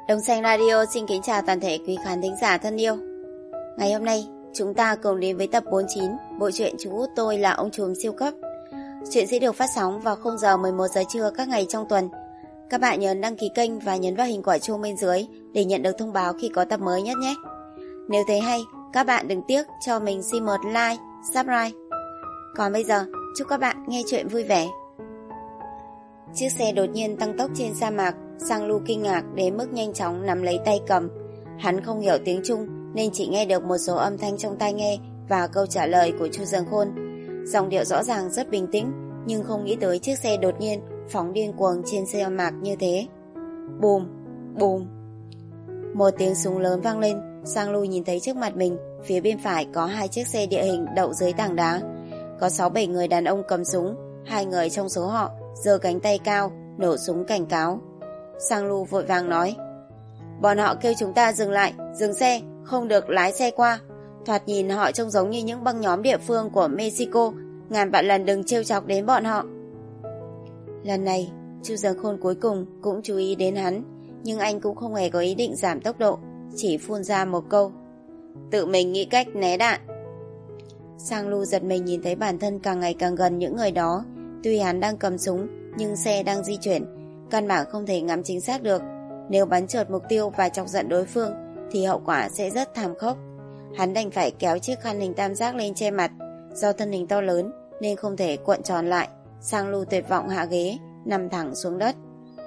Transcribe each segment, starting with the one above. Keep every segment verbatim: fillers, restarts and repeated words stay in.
Đồng Xanh Radio xin kính chào toàn thể quý khán thính giả thân yêu. Ngày hôm nay, chúng ta cùng đến với tập bốn mươi chín bộ truyện Chú Út Tôi Là Ông Trùm Siêu Cấp. Chuyện sẽ được phát sóng vào khung giờ mười một giờ trưa các ngày trong tuần. Các bạn nhớ đăng ký kênh và nhấn vào hình quả chuông bên dưới để nhận được thông báo khi có tập mới nhất nhé. Nếu thấy hay, các bạn đừng tiếc cho mình xin một like, subscribe. Còn bây giờ, chúc các bạn nghe chuyện vui vẻ. Chiếc xe đột nhiên tăng tốc trên sa mạc. Sang Lu kinh ngạc đến mức nhanh chóng nắm lấy tay cầm. Hắn không hiểu tiếng Trung nên chỉ nghe được một số âm thanh trong tai nghe và câu trả lời của Chu Dần Khôn. Giọng điệu rõ ràng rất bình tĩnh, nhưng không nghĩ tới chiếc xe đột nhiên phóng điên cuồng trên sa mạc như thế. Bùm, bùm. Một tiếng súng lớn vang lên. Sang Lu nhìn thấy trước mặt mình, phía bên phải có hai chiếc xe địa hình đậu dưới tảng đá. Có sáu bảy người đàn ông cầm súng. Hai người trong số họ giơ cánh tay cao, nổ súng cảnh cáo. Sang Lu vội vàng nói: bọn họ kêu chúng ta dừng lại, dừng xe, không được lái xe qua. Thoạt nhìn họ trông giống như những băng nhóm địa phương của Mexico, ngàn vạn lần đừng trêu chọc đến bọn họ. Lần này, Chu Dần Khôn cuối cùng cũng chú ý đến hắn, nhưng anh cũng không hề có ý định giảm tốc độ, chỉ phun ra một câu: tự mình nghĩ cách né đạn. Sang Lu giật mình nhìn thấy bản thân càng ngày càng gần những người đó. Tuy hắn đang cầm súng, nhưng xe đang di chuyển, căn bản không thể ngắm chính xác được. Nếu bắn trượt mục tiêu và chọc giận đối phương thì hậu quả sẽ rất thảm khốc. Hắn đành phải kéo chiếc khăn hình tam giác lên che mặt. Do thân hình to lớn nên không thể cuộn tròn lại. Sang Lu tuyệt vọng hạ ghế, nằm thẳng xuống đất.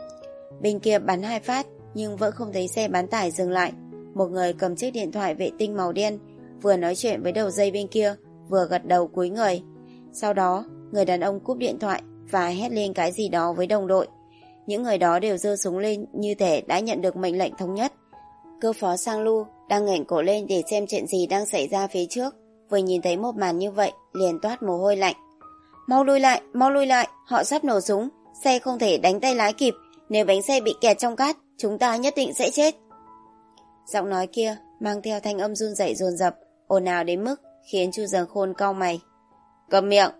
Bên kia bắn hai phát nhưng vẫn không thấy xe bán tải dừng lại. Một người cầm chiếc điện thoại vệ tinh màu đen, vừa nói chuyện với đầu dây bên kia, vừa gật đầu cúi người. Sau đó người đàn ông cúp điện thoại và hét lên cái gì đó với đồng đội. Những người đó đều giơ súng lên như thể đã nhận được mệnh lệnh thống nhất. Cơ phó Sang Lu đang ngẩng cổ lên để xem chuyện gì đang xảy ra phía trước, vừa nhìn thấy một màn như vậy liền toát mồ hôi lạnh. Mau lui lại, mau lui lại, họ sắp nổ súng, xe không thể đánh tay lái kịp, nếu bánh xe bị kẹt trong cát, chúng ta nhất định sẽ chết. Giọng nói kia mang theo thanh âm run rẩy dồn dập, ồn ào đến mức khiến Chu Dần Khôn cau mày. Cầm miệng.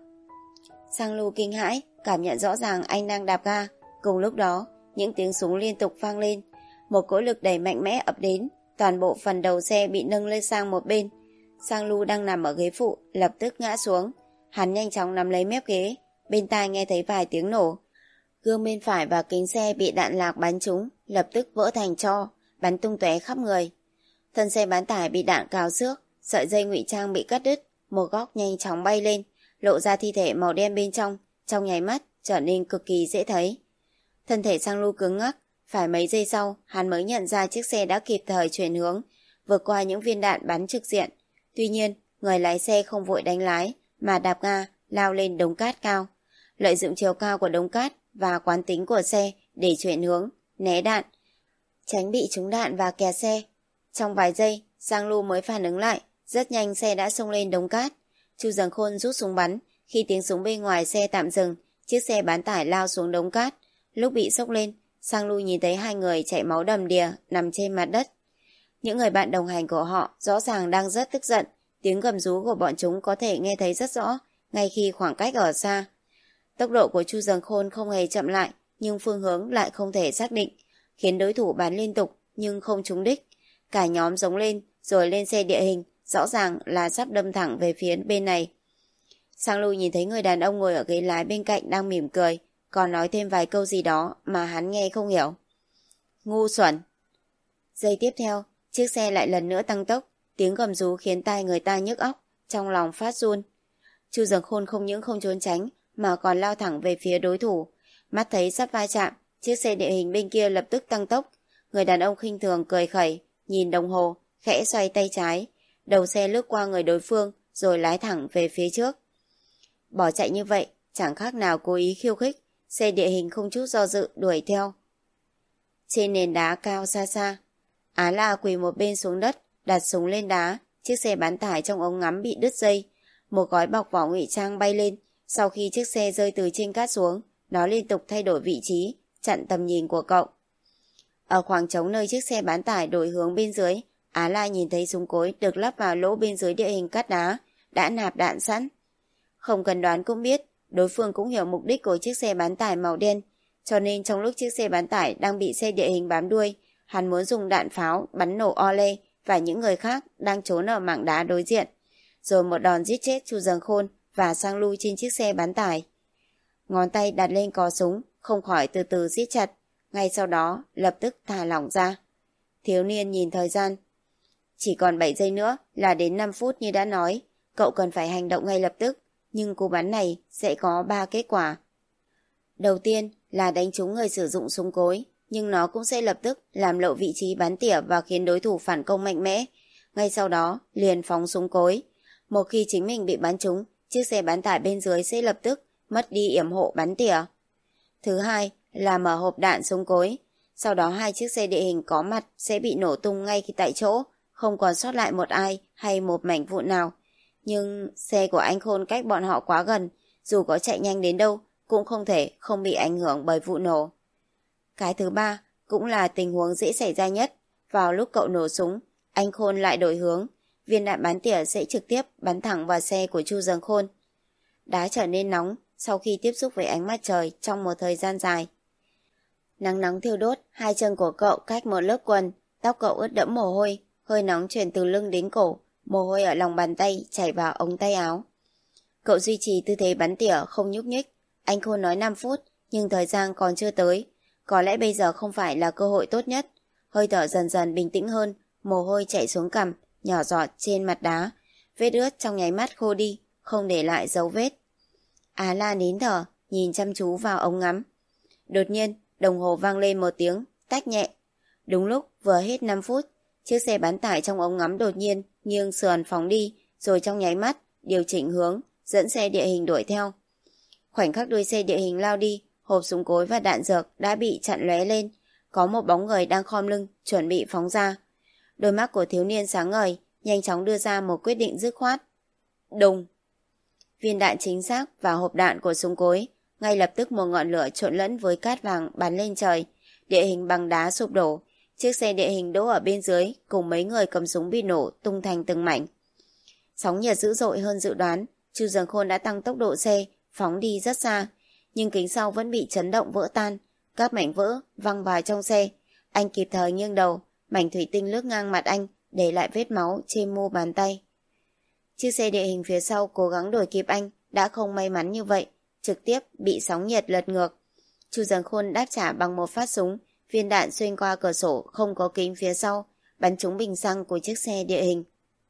Sang Lu kinh hãi, cảm nhận rõ ràng anh đang đạp ga. Cùng lúc đó, những tiếng súng liên tục vang lên. Một cỗ lực đẩy mạnh mẽ ập đến, toàn bộ phần đầu xe bị nâng lên sang một bên. Sang Lu đang nằm ở ghế phụ, lập tức ngã xuống. Hắn nhanh chóng nắm lấy mép ghế, bên tai nghe thấy vài tiếng nổ. Gương bên phải và kính xe bị đạn lạc bắn trúng, lập tức vỡ thành tro, bắn tung tóe khắp người. Thân xe bán tải bị đạn cào xước, sợi dây ngụy trang bị cắt đứt, một góc nhanh chóng bay lên, lộ ra thi thể màu đen bên trong, trong nháy mắt trở nên cực kỳ dễ thấy. Thân thể Sang Lu cứng ngắc, phải mấy giây sau hắn mới nhận ra chiếc xe đã kịp thời chuyển hướng, vượt qua những viên đạn bắn trực diện. Tuy nhiên, người lái xe không vội đánh lái mà đạp ga lao lên đống cát cao, lợi dụng chiều cao của đống cát và quán tính của xe để chuyển hướng, né đạn, tránh bị trúng đạn và kẹt xe. Trong vài giây, Sang Lu mới phản ứng lại, rất nhanh xe đã xông lên đống cát. Chu Dần Khôn rút súng bắn, khi tiếng súng bên ngoài xe tạm dừng, chiếc xe bán tải lao xuống đống cát. Lúc bị sốc lên, Sang Lu nhìn thấy hai người chảy máu đầm đìa nằm trên mặt đất. Những người bạn đồng hành của họ rõ ràng đang rất tức giận, tiếng gầm rú của bọn chúng có thể nghe thấy rất rõ, ngay khi khoảng cách ở xa. Tốc độ của Chu Dần Khôn không hề chậm lại, nhưng phương hướng lại không thể xác định, khiến đối thủ bắn liên tục nhưng không trúng đích. Cả nhóm giống lên rồi lên xe địa hình, rõ ràng là sắp đâm thẳng về phía bên này. Sang Lu nhìn thấy người đàn ông ngồi ở ghế lái bên cạnh đang mỉm cười, còn nói thêm vài câu gì đó mà hắn nghe không hiểu. Ngu xuẩn. Giây tiếp theo, chiếc xe lại lần nữa tăng tốc, tiếng gầm rú khiến tai người ta nhức óc, trong lòng phát run. Chu Dần Khôn không những không trốn tránh mà còn lao thẳng về phía đối thủ. Mắt thấy sắp va chạm, chiếc xe địa hình bên kia lập tức tăng tốc. Người đàn ông khinh thường cười khẩy, nhìn đồng hồ, khẽ xoay tay trái, đầu xe lướt qua người đối phương rồi lái thẳng về phía trước. Bỏ chạy như vậy chẳng khác nào cố ý khiêu khích. Xe địa hình không chút do dự đuổi theo. Trên nền đá cao xa xa, Á La quỳ một bên xuống đất, đặt súng lên đá. Chiếc xe bán tải trong ống ngắm bị đứt dây, một gói bọc vỏ ngụy trang bay lên. Sau khi chiếc xe rơi từ trên cát xuống, nó liên tục thay đổi vị trí, chặn tầm nhìn của cậu. Ở khoảng trống nơi chiếc xe bán tải đổi hướng bên dưới, Á La nhìn thấy súng cối được lắp vào lỗ bên dưới địa hình cát đá, đã nạp đạn sẵn. Không cần đoán cũng biết, đối phương cũng hiểu mục đích của chiếc xe bán tải màu đen, cho nên trong lúc chiếc xe bán tải đang bị xe địa hình bám đuôi, Hắn muốn dùng đạn pháo bắn nổ Ole và những người khác đang trốn ở mảng đá đối diện, rồi một đòn giết chết Chu Dần Khôn và Sang Lu trên chiếc xe bán tải. Ngón tay đặt lên cò súng, không khỏi từ từ siết chặt, ngay sau đó lập tức thả lỏng ra. Thiếu niên nhìn thời gian. Chỉ còn bảy giây nữa là đến năm phút như đã nói, cậu cần phải hành động ngay lập tức, nhưng cú bắn này sẽ có ba kết quả. Đầu tiên là đánh trúng người sử dụng súng cối, nhưng nó cũng sẽ lập tức làm lộ vị trí bắn tỉa và khiến đối thủ phản công mạnh mẽ. Ngay sau đó liền phóng súng cối. Một khi chính mình bị bắn trúng, chiếc xe bán tải bên dưới sẽ lập tức mất đi yểm hộ bắn tỉa. Thứ hai là mở hộp đạn súng cối. Sau đó hai chiếc xe địa hình có mặt sẽ bị nổ tung ngay khi tại chỗ, không còn sót lại một ai hay một mảnh vụn nào. Nhưng xe của anh Khôn cách bọn họ quá gần, dù có chạy nhanh đến đâu cũng không thể không bị ảnh hưởng bởi vụ nổ. Cái thứ ba cũng là tình huống dễ xảy ra nhất. Vào lúc cậu nổ súng, anh Khôn lại đổi hướng, viên đạn bắn tỉa sẽ trực tiếp bắn thẳng vào xe của Chu Dần Khôn. Đá trở nên nóng sau khi tiếp xúc với ánh mặt trời trong một thời gian dài. Nắng nóng thiêu đốt hai chân của cậu cách một lớp quần, tóc cậu ướt đẫm mồ hôi, hơi nóng truyền từ lưng đến cổ, mồ hôi ở lòng bàn tay chảy vào ống tay áo. Cậu duy trì tư thế bắn tỉa không nhúc nhích. Anh Khôn nói năm phút, nhưng thời gian còn chưa tới. Có lẽ bây giờ không phải là cơ hội tốt nhất. Hơi thở dần dần bình tĩnh hơn, mồ hôi chảy xuống cằm, nhỏ giọt trên mặt đá. Vết ướt trong nháy mắt khô đi, không để lại dấu vết. Á La nín thở, nhìn chăm chú vào ống ngắm. Đột nhiên, đồng hồ vang lên một tiếng, tách nhẹ. Đúng lúc vừa hết năm phút, chiếc xe bán tải trong ống ngắm đột nhiên nghiêng sườn phóng đi, rồi trong nháy mắt điều chỉnh hướng, dẫn xe địa hình đuổi theo. Khoảnh khắc đuôi xe địa hình lao đi, hộp súng cối và đạn dược đã bị chặn lóe lên. Có một bóng người đang khom lưng, chuẩn bị phóng ra. Đôi mắt của thiếu niên sáng ngời, nhanh chóng đưa ra một quyết định dứt khoát. Đùng! Viên đạn chính xác vào hộp đạn của súng cối. Ngay lập tức một ngọn lửa trộn lẫn với cát vàng bắn lên trời. Địa hình bằng đá sụp đổ. Chiếc xe địa hình đỗ ở bên dưới cùng mấy người cầm súng bị nổ tung thành từng mảnh. Sóng nhiệt dữ dội hơn dự đoán. Chu Dần Khôn đã tăng tốc độ xe, phóng đi rất xa. Nhưng kính sau vẫn bị chấn động vỡ tan. Các mảnh vỡ văng vào trong xe. Anh kịp thời nghiêng đầu, mảnh thủy tinh lướt ngang mặt anh, để lại vết máu trên mu bàn tay. Chiếc xe địa hình phía sau cố gắng đuổi kịp anh, đã không may mắn như vậy, trực tiếp bị sóng nhiệt lật ngược. Chu Dần Khôn đáp trả bằng một phát súng, viên đạn xuyên qua cửa sổ không có kính phía sau, bắn trúng bình xăng của chiếc xe địa hình.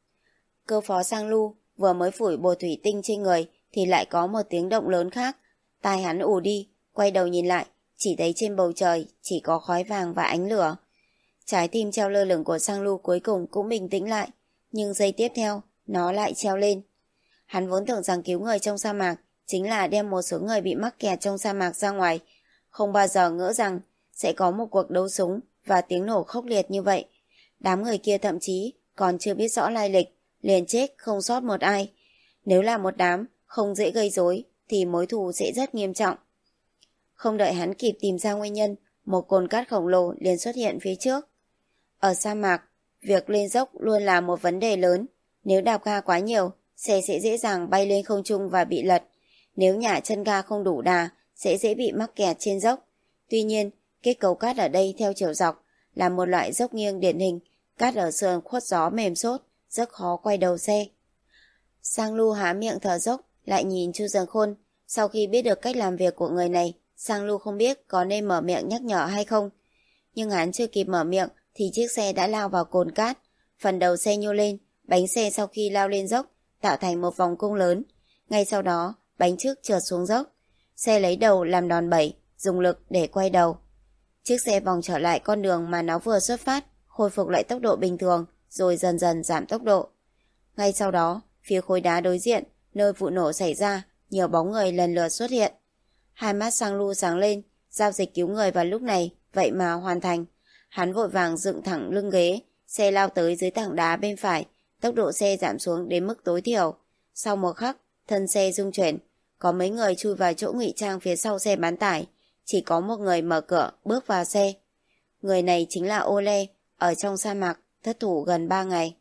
Cơ phó Sang Lu vừa mới phủi bột thủy tinh trên người thì lại có một tiếng động lớn khác. Tai hắn ù đi, quay đầu nhìn lại, chỉ thấy trên bầu trời chỉ có khói vàng và ánh lửa. Trái tim treo lơ lửng của Sang Lu cuối cùng cũng bình tĩnh lại, nhưng giây tiếp theo nó lại treo lên. Hắn vốn tưởng rằng cứu người trong sa mạc chính là đem một số người bị mắc kẹt trong sa mạc ra ngoài, không bao giờ ngỡ rằng sẽ có một cuộc đấu súng và tiếng nổ khốc liệt như vậy. Đám người kia thậm chí còn chưa biết rõ lai lịch, liền chết không sót một ai. Nếu là một đám không dễ gây rối thì mối thù sẽ rất nghiêm trọng. Không đợi hắn kịp tìm ra nguyên nhân, một cồn cát khổng lồ liền xuất hiện phía trước. Ở sa mạc, việc lên dốc luôn là một vấn đề lớn. Nếu đạp ga quá nhiều, xe sẽ dễ dàng bay lên không trung và bị lật. Nếu nhả chân ga không đủ đà, sẽ dễ bị mắc kẹt trên dốc. Tuy nhiên, kết cấu cát ở đây theo chiều dọc là một loại dốc nghiêng điển hình, cát ở sườn khuất gió mềm xốp, rất khó quay đầu xe. Sang Lu há miệng thở dốc, lại nhìn Chu Dần Khôn. Sau khi biết được cách làm việc của người này, Sang Lu không biết có nên mở miệng nhắc nhở hay không. Nhưng hắn chưa kịp mở miệng thì chiếc xe đã lao vào cồn cát. Phần đầu xe nhô lên, bánh xe sau khi lao lên dốc tạo thành một vòng cung lớn. Ngay sau đó, bánh trước trượt xuống dốc. Xe lấy đầu làm đòn bẩy, dùng lực để quay đầu. Chiếc xe vòng trở lại con đường mà nó vừa xuất phát, khôi phục lại tốc độ bình thường, rồi dần dần giảm tốc độ. Ngay sau đó, phía khối đá đối diện, nơi vụ nổ xảy ra, nhiều bóng người lần lượt xuất hiện. Hai mắt Sang Lu sáng lên, giao dịch cứu người vào lúc này, vậy mà hoàn thành. Hắn vội vàng dựng thẳng lưng ghế, xe lao tới dưới tảng đá bên phải, tốc độ xe giảm xuống đến mức tối thiểu. Sau một khắc, thân xe rung chuyển, có mấy người chui vào chỗ ngụy trang phía sau xe bán tải, chỉ có một người mở cửa bước vào xe. Người này chính là Ole, ở trong sa mạc, thất thủ gần ba ngày.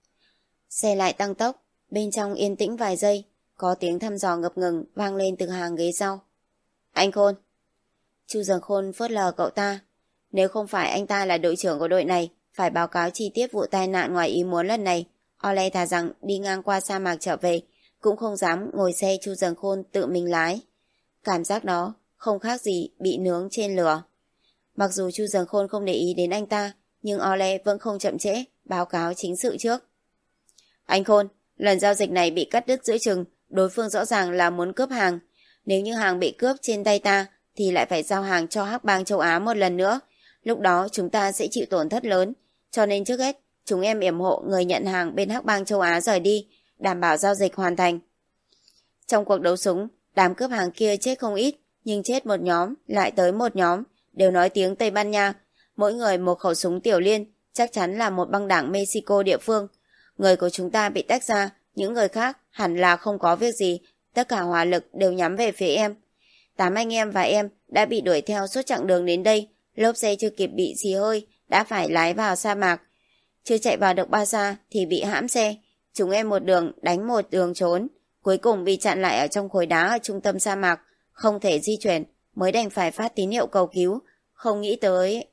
Xe lại tăng tốc, bên trong yên tĩnh vài giây, có tiếng thăm dò ngập ngừng vang lên từ hàng ghế sau. Anh Khôn. Chu Dần Khôn phớt lờ cậu ta. Nếu không phải anh ta là đội trưởng của đội này, phải báo cáo chi tiết vụ tai nạn ngoài ý muốn lần này, Ole thà rằng đi ngang qua sa mạc trở về, cũng không dám ngồi xe Chu Dần Khôn tự mình lái. Cảm giác đó không khác gì bị nướng trên lửa. Mặc dù Chu Dần Khôn không để ý đến anh ta, nhưng Ole vẫn không chậm trễ, báo cáo chính sự trước. Anh Khôn, lần giao dịch này bị cắt đứt giữa chừng, đối phương rõ ràng là muốn cướp hàng. Nếu như hàng bị cướp trên tay ta, thì lại phải giao hàng cho Hắc Bang châu Á một lần nữa. Lúc đó chúng ta sẽ chịu tổn thất lớn, cho nên trước hết, chúng em yểm hộ người nhận hàng bên Hắc Bang châu Á rời đi, đảm bảo giao dịch hoàn thành. Trong cuộc đấu súng, đám cướp hàng kia chết không ít, nhưng chết một nhóm, lại tới một nhóm, đều nói tiếng Tây Ban Nha. Mỗi người một khẩu súng tiểu liên, chắc chắn là một băng đảng Mexico địa phương. Người của chúng ta bị tách ra, những người khác hẳn là không có việc gì, tất cả hỏa lực đều nhắm về phía em. Tám anh em và em đã bị đuổi theo suốt chặng đường đến đây, lốp xe chưa kịp bị xì hơi, đã phải lái vào sa mạc. Chưa chạy vào được bao xa thì bị hãm xe, chúng em một đường đánh một đường trốn, cuối cùng bị chặn lại ở trong khối đá ở trung tâm sa mạc, không thể di chuyển, mới đành phải phát tín hiệu cầu cứu, không nghĩ tới.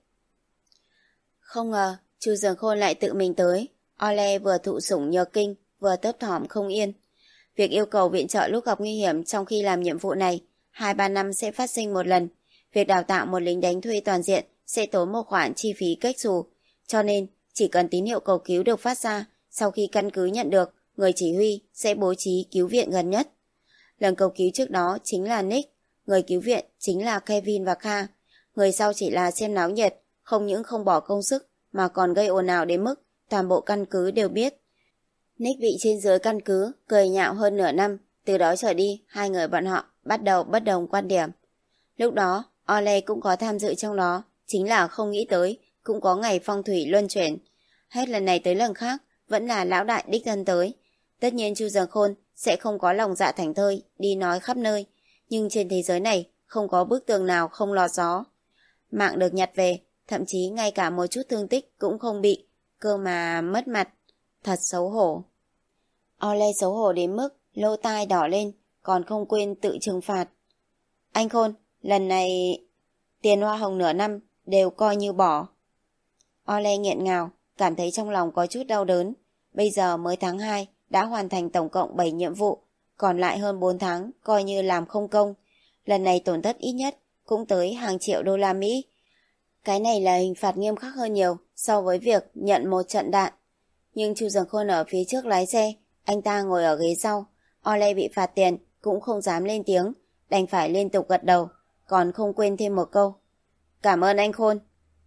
Không ngờ, Chu Dần Khôn lại tự mình tới. Ole vừa thụ sủng nhược kinh, vừa thấp thỏm không yên. Việc yêu cầu viện trợ lúc gặp nguy hiểm trong khi làm nhiệm vụ này, hai ba năm sẽ phát sinh một lần. Việc đào tạo một lính đánh thuê toàn diện sẽ tốn một khoản chi phí cách xù. Cho nên, chỉ cần tín hiệu cầu cứu được phát ra, sau khi căn cứ nhận được, người chỉ huy sẽ bố trí cứu viện gần nhất. Lần cầu cứu trước đó chính là Nick, người cứu viện chính là Kevin và Kha. Người sau chỉ là xem náo nhiệt, không những không bỏ công sức mà còn gây ồn ào đến mức toàn bộ căn cứ đều biết. Nick bị trên dưới căn cứ cười nhạo hơn nửa năm, từ đó trở đi hai người bọn họ bắt đầu bất đồng quan điểm. Lúc đó Ole cũng có tham dự trong đó, chính là không nghĩ tới cũng có ngày phong thủy luân chuyển. Hết lần này tới lần khác vẫn là lão đại đích thân tới. Tất nhiên Chu Dần Khôn sẽ không có lòng dạ thảnh thơi đi nói khắp nơi, nhưng trên thế giới này không có bức tường nào không lọt gió. Mạng được nhặt về, thậm chí ngay cả một chút thương tích cũng không bị, cơ mà mất mặt, thật xấu hổ. Ole xấu hổ đến mức lỗ tai đỏ lên, còn không quên tự trừng phạt. Anh Khôn, lần này tiền hoa hồng nửa năm đều coi như bỏ. Ole nghẹn ngào, cảm thấy trong lòng có chút đau đớn. Bây giờ mới tháng hai, đã hoàn thành tổng cộng bảy nhiệm vụ, còn lại hơn bốn tháng coi như làm không công. Lần này tổn thất ít nhất cũng tới hàng triệu đô la Mỹ. Cái này là hình phạt nghiêm khắc hơn nhiều so với việc nhận một trận đạn. Nhưng Chu Dần Khôn ở phía trước lái xe, anh ta ngồi ở ghế sau. Ole bị phạt tiền cũng không dám lên tiếng, đành phải liên tục gật đầu, còn không quên thêm một câu. Cảm ơn anh Khôn.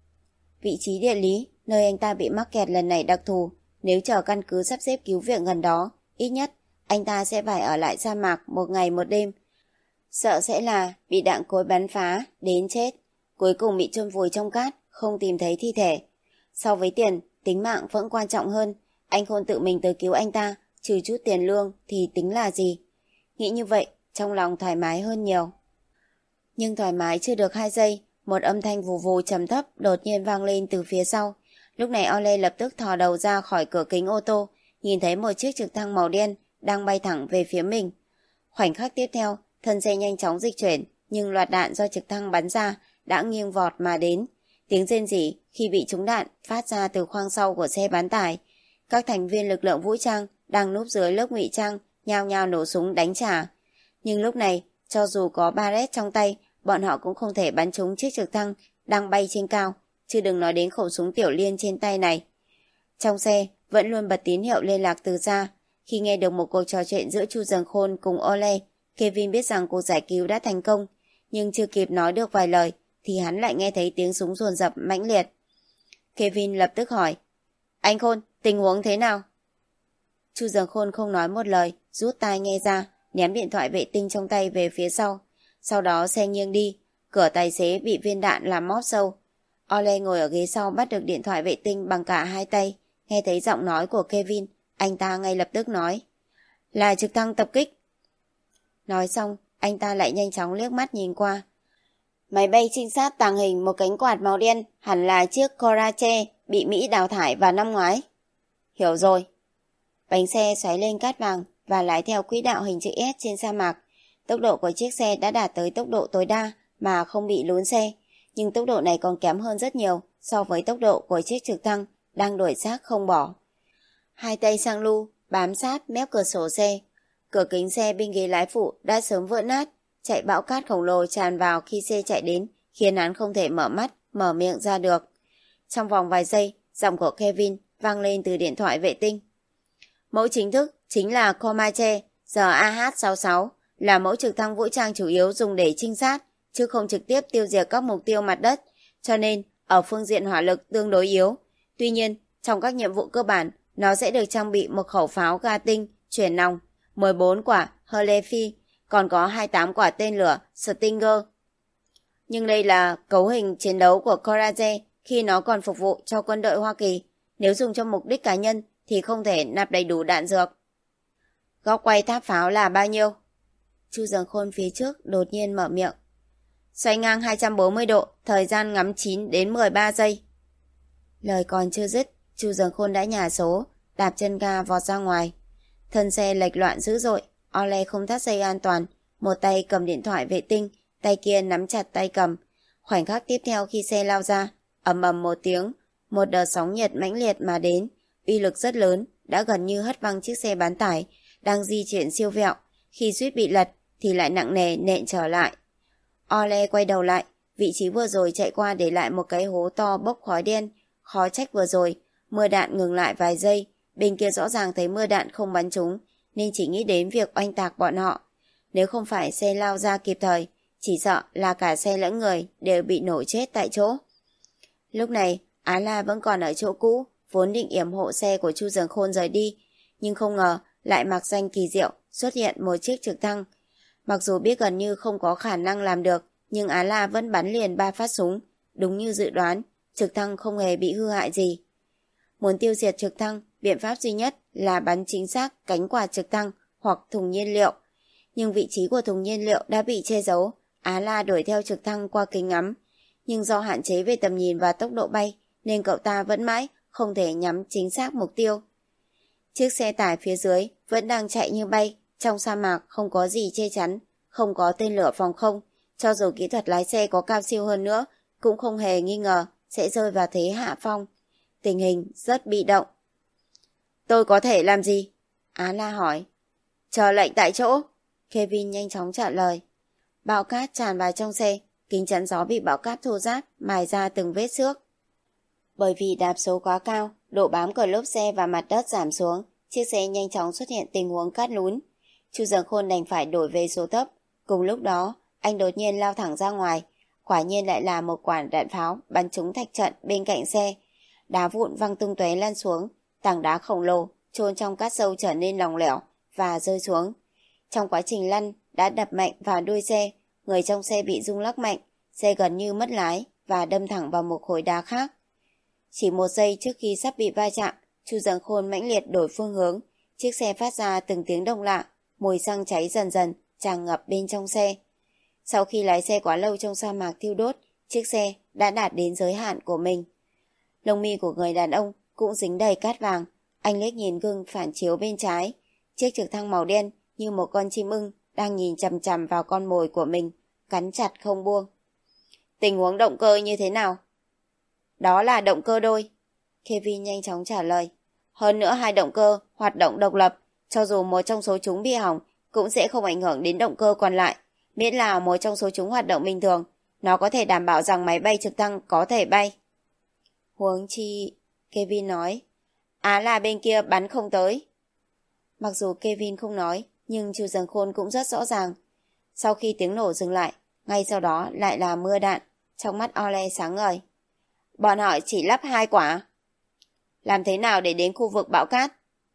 Vị trí địa lý, nơi anh ta bị mắc kẹt lần này đặc thù, nếu chờ căn cứ sắp xếp cứu viện gần đó, ít nhất anh ta sẽ phải ở lại sa mạc một ngày một đêm. Sợ sẽ là bị đạn cối bắn phá, đến chết, cuối cùng bị chôn vùi trong cát, không tìm thấy thi thể. So với tiền, tính mạng vẫn quan trọng hơn. Anh Khôn tự mình tới cứu anh ta, trừ chút tiền lương thì tính là gì? Nghĩ như vậy, trong lòng thoải mái hơn nhiều. Nhưng thoải mái chưa được hai giây, một âm thanh vù vù trầm thấp đột nhiên vang lên từ phía sau. Lúc này Ole lập tức thò đầu ra khỏi cửa kính ô tô, nhìn thấy một chiếc trực thăng màu đen đang bay thẳng về phía mình. Khoảnh khắc tiếp theo, thân xe nhanh chóng dịch chuyển, nhưng loạt đạn do trực thăng bắn ra đã nghiêng vọt mà đến. Tiếng rên rỉ khi bị trúng đạn phát ra từ khoang sau của xe bán tải. Các thành viên lực lượng vũ trang đang núp dưới lớp ngụy trang nhao nhao nổ súng đánh trả. Nhưng lúc này, cho dù có Barrett trong tay, bọn họ cũng không thể bắn trúng chiếc trực thăng đang bay trên cao, chứ đừng nói đến khẩu súng tiểu liên trên tay này. Trong xe vẫn luôn bật tín hiệu liên lạc từ xa. Khi nghe được một cuộc trò chuyện giữa Chu Dần Khôn cùng Ole, Kevin biết rằng cuộc giải cứu đã thành công, nhưng chưa kịp nói được vài lời thì hắn lại nghe thấy tiếng súng dồn dập mãnh liệt. Kevin lập tức hỏi, anh Khôn, tình huống thế nào? Chu Dần Khôn không nói một lời, rút tai nghe ra, ném điện thoại vệ tinh trong tay về phía sau. Sau đó xe nghiêng đi, cửa tài xế bị viên đạn làm móp sâu. Ole ngồi ở ghế sau bắt được điện thoại vệ tinh bằng cả hai tay, nghe thấy giọng nói của Kevin, anh ta ngay lập tức nói, là trực thăng tập kích. Nói xong, anh ta lại nhanh chóng liếc mắt nhìn qua. Máy bay trinh sát tàng hình một cánh quạt màu đen, hẳn là chiếc Corache bị Mỹ đào thải vào năm ngoái. Hiểu rồi. Bánh xe xoáy lên cát vàng và lái theo quỹ đạo hình chữ S trên sa mạc. Tốc độ của chiếc xe đã đạt tới tốc độ tối đa mà không bị lún xe. nhưng tốc độ này còn kém hơn rất nhiều so với tốc độ của chiếc trực thăng đang đuổi xác không bỏ. Hai tay Sang Lu bám sát mép cửa sổ xe. Cửa kính xe bên ghế lái phụ đã sớm vỡ nát, chạy bão cát khổng lồ tràn vào khi xe chạy đến, khiến hắn không thể mở mắt, mở miệng ra được. Trong vòng vài giây, giọng của Kevin vang lên từ điện thoại vệ tinh. Mẫu chính thức chính là Comanche R A H sáu sáu, là mẫu trực thăng vũ trang chủ yếu dùng để trinh sát, chứ không trực tiếp tiêu diệt các mục tiêu mặt đất, cho nên ở phương diện hỏa lực tương đối yếu. Tuy nhiên, trong các nhiệm vụ cơ bản, nó sẽ được trang bị một khẩu pháo ga tinh, chuyển nòng, mười bốn quả Hurley, còn có hai mươi tám quả tên lửa Stinger. Nhưng đây là cấu hình chiến đấu của Comanche khi nó còn phục vụ cho quân đội Hoa Kỳ. Nếu dùng cho mục đích cá nhân thì không thể nạp đầy đủ đạn dược. Góc quay tháp pháo là bao nhiêu? Chu Dường Khôn phía trước đột nhiên mở miệng. Xoay ngang hai trăm bốn mươi độ, thời gian ngắm chín đến mười ba giây. Lời còn chưa dứt, Chu Dường Khôn đã nhả số, đạp chân ga vọt ra ngoài. Thân xe lệch loạn dữ dội, Ole không thắt dây an toàn, một tay cầm điện thoại vệ tinh, tay kia nắm chặt tay cầm. Khoảnh khắc tiếp theo khi xe lao ra, ầm ầm một tiếng, một đợt sóng nhiệt mãnh liệt mà đến, uy lực rất lớn, đã gần như hất văng chiếc xe bán tải đang di chuyển siêu vẹo, khi suýt bị lật thì lại nặng nề nện trở lại. Ole quay đầu lại, vị trí vừa rồi chạy qua để lại một cái hố to bốc khói đen. Khó trách vừa rồi mưa đạn ngừng lại vài giây, bên kia rõ ràng thấy mưa đạn không bắn trúng nên chỉ nghĩ đến việc oanh tạc bọn họ. Nếu không phải xe lao ra kịp thời, chỉ sợ là cả xe lẫn người đều bị nổ chết tại chỗ. Lúc này Á La vẫn còn ở chỗ cũ, vốn định yểm hộ xe của Chu Dường Khôn rời đi, nhưng không ngờ lại mặc danh kỳ diệu xuất hiện một chiếc trực thăng. Mặc dù biết gần như không có khả năng làm được, nhưng Á La vẫn bắn liền ba phát súng. Đúng như dự đoán, trực thăng không hề bị hư hại gì. Muốn tiêu diệt trực thăng, biện pháp duy nhất là bắn chính xác cánh quạt trực thăng hoặc thùng nhiên liệu. Nhưng vị trí của thùng nhiên liệu đã bị che giấu. Á La đuổi theo trực thăng qua kính ngắm, nhưng do hạn chế về tầm nhìn và tốc độ bay nên cậu ta vẫn mãi không thể nhắm chính xác mục tiêu. Chiếc xe tải phía dưới vẫn đang chạy như bay, trong sa mạc không có gì che chắn, không có tên lửa phòng không, cho dù kỹ thuật lái xe có cao siêu hơn nữa cũng không hề nghi ngờ sẽ rơi vào thế hạ phong. Tình hình rất bị động. Tôi có thể làm gì? Á La hỏi. Chờ lệnh tại chỗ, Kevin nhanh chóng trả lời. Bão cát tràn vào trong xe, kính chắn gió bị bão cát thô ráp mài ra từng vết xước. Bởi vì đạp số quá cao, độ bám của lốp xe và mặt đất giảm xuống, chiếc xe nhanh chóng xuất hiện tình huống cát lún. Chu Dường Khôn đành phải đổi về số thấp. Cùng lúc đó, anh đột nhiên lao thẳng ra ngoài. Quả nhiên lại là một quả đạn pháo bắn trúng thạch trận bên cạnh xe. Đá vụn văng tung tóe lan xuống, tảng đá khổng lồ chôn trong cát sâu trở nên lỏng lẻo và rơi xuống. Trong quá trình lăn đã đập mạnh vào đuôi xe, người trong xe bị rung lắc mạnh, xe gần như mất lái và đâm thẳng vào một khối đá khác. Chỉ một giây trước khi sắp bị va chạm, Chu Dường Khôn mãnh liệt đổi phương hướng, chiếc xe phát ra từng tiếng động lạ, mùi xăng cháy dần dần tràn ngập bên trong xe. Sau khi lái xe quá lâu trong sa mạc thiêu đốt, chiếc xe đã đạt đến giới hạn của mình. Lông mi của người đàn ông cũng dính đầy cát vàng. Anh liếc nhìn gương phản chiếu bên trái, chiếc trực thăng màu đen như một con chim ưng đang nhìn chằm chằm vào con mồi của mình, cắn chặt không buông. Tình huống động cơ như thế nào? Đó là động cơ đôi, Kevin nhanh chóng trả lời. Hơn nữa hai động cơ hoạt động độc lập, cho dù một trong số chúng bị hỏng cũng sẽ không ảnh hưởng đến động cơ còn lại. Miễn là một trong số chúng hoạt động bình thường, nó có thể đảm bảo rằng máy bay trực thăng có thể bay. Huống chi, Kevin nói, Á La bên kia bắn không tới. Mặc dù Kevin không nói, nhưng Chu Dường Khôn cũng rất rõ ràng. Sau khi tiếng nổ dừng lại, ngay sau đó lại là mưa đạn. Trong mắt Ole sáng ngời. Bọn họ chỉ lắp hai quả. Làm thế nào để đến khu vực bão cát?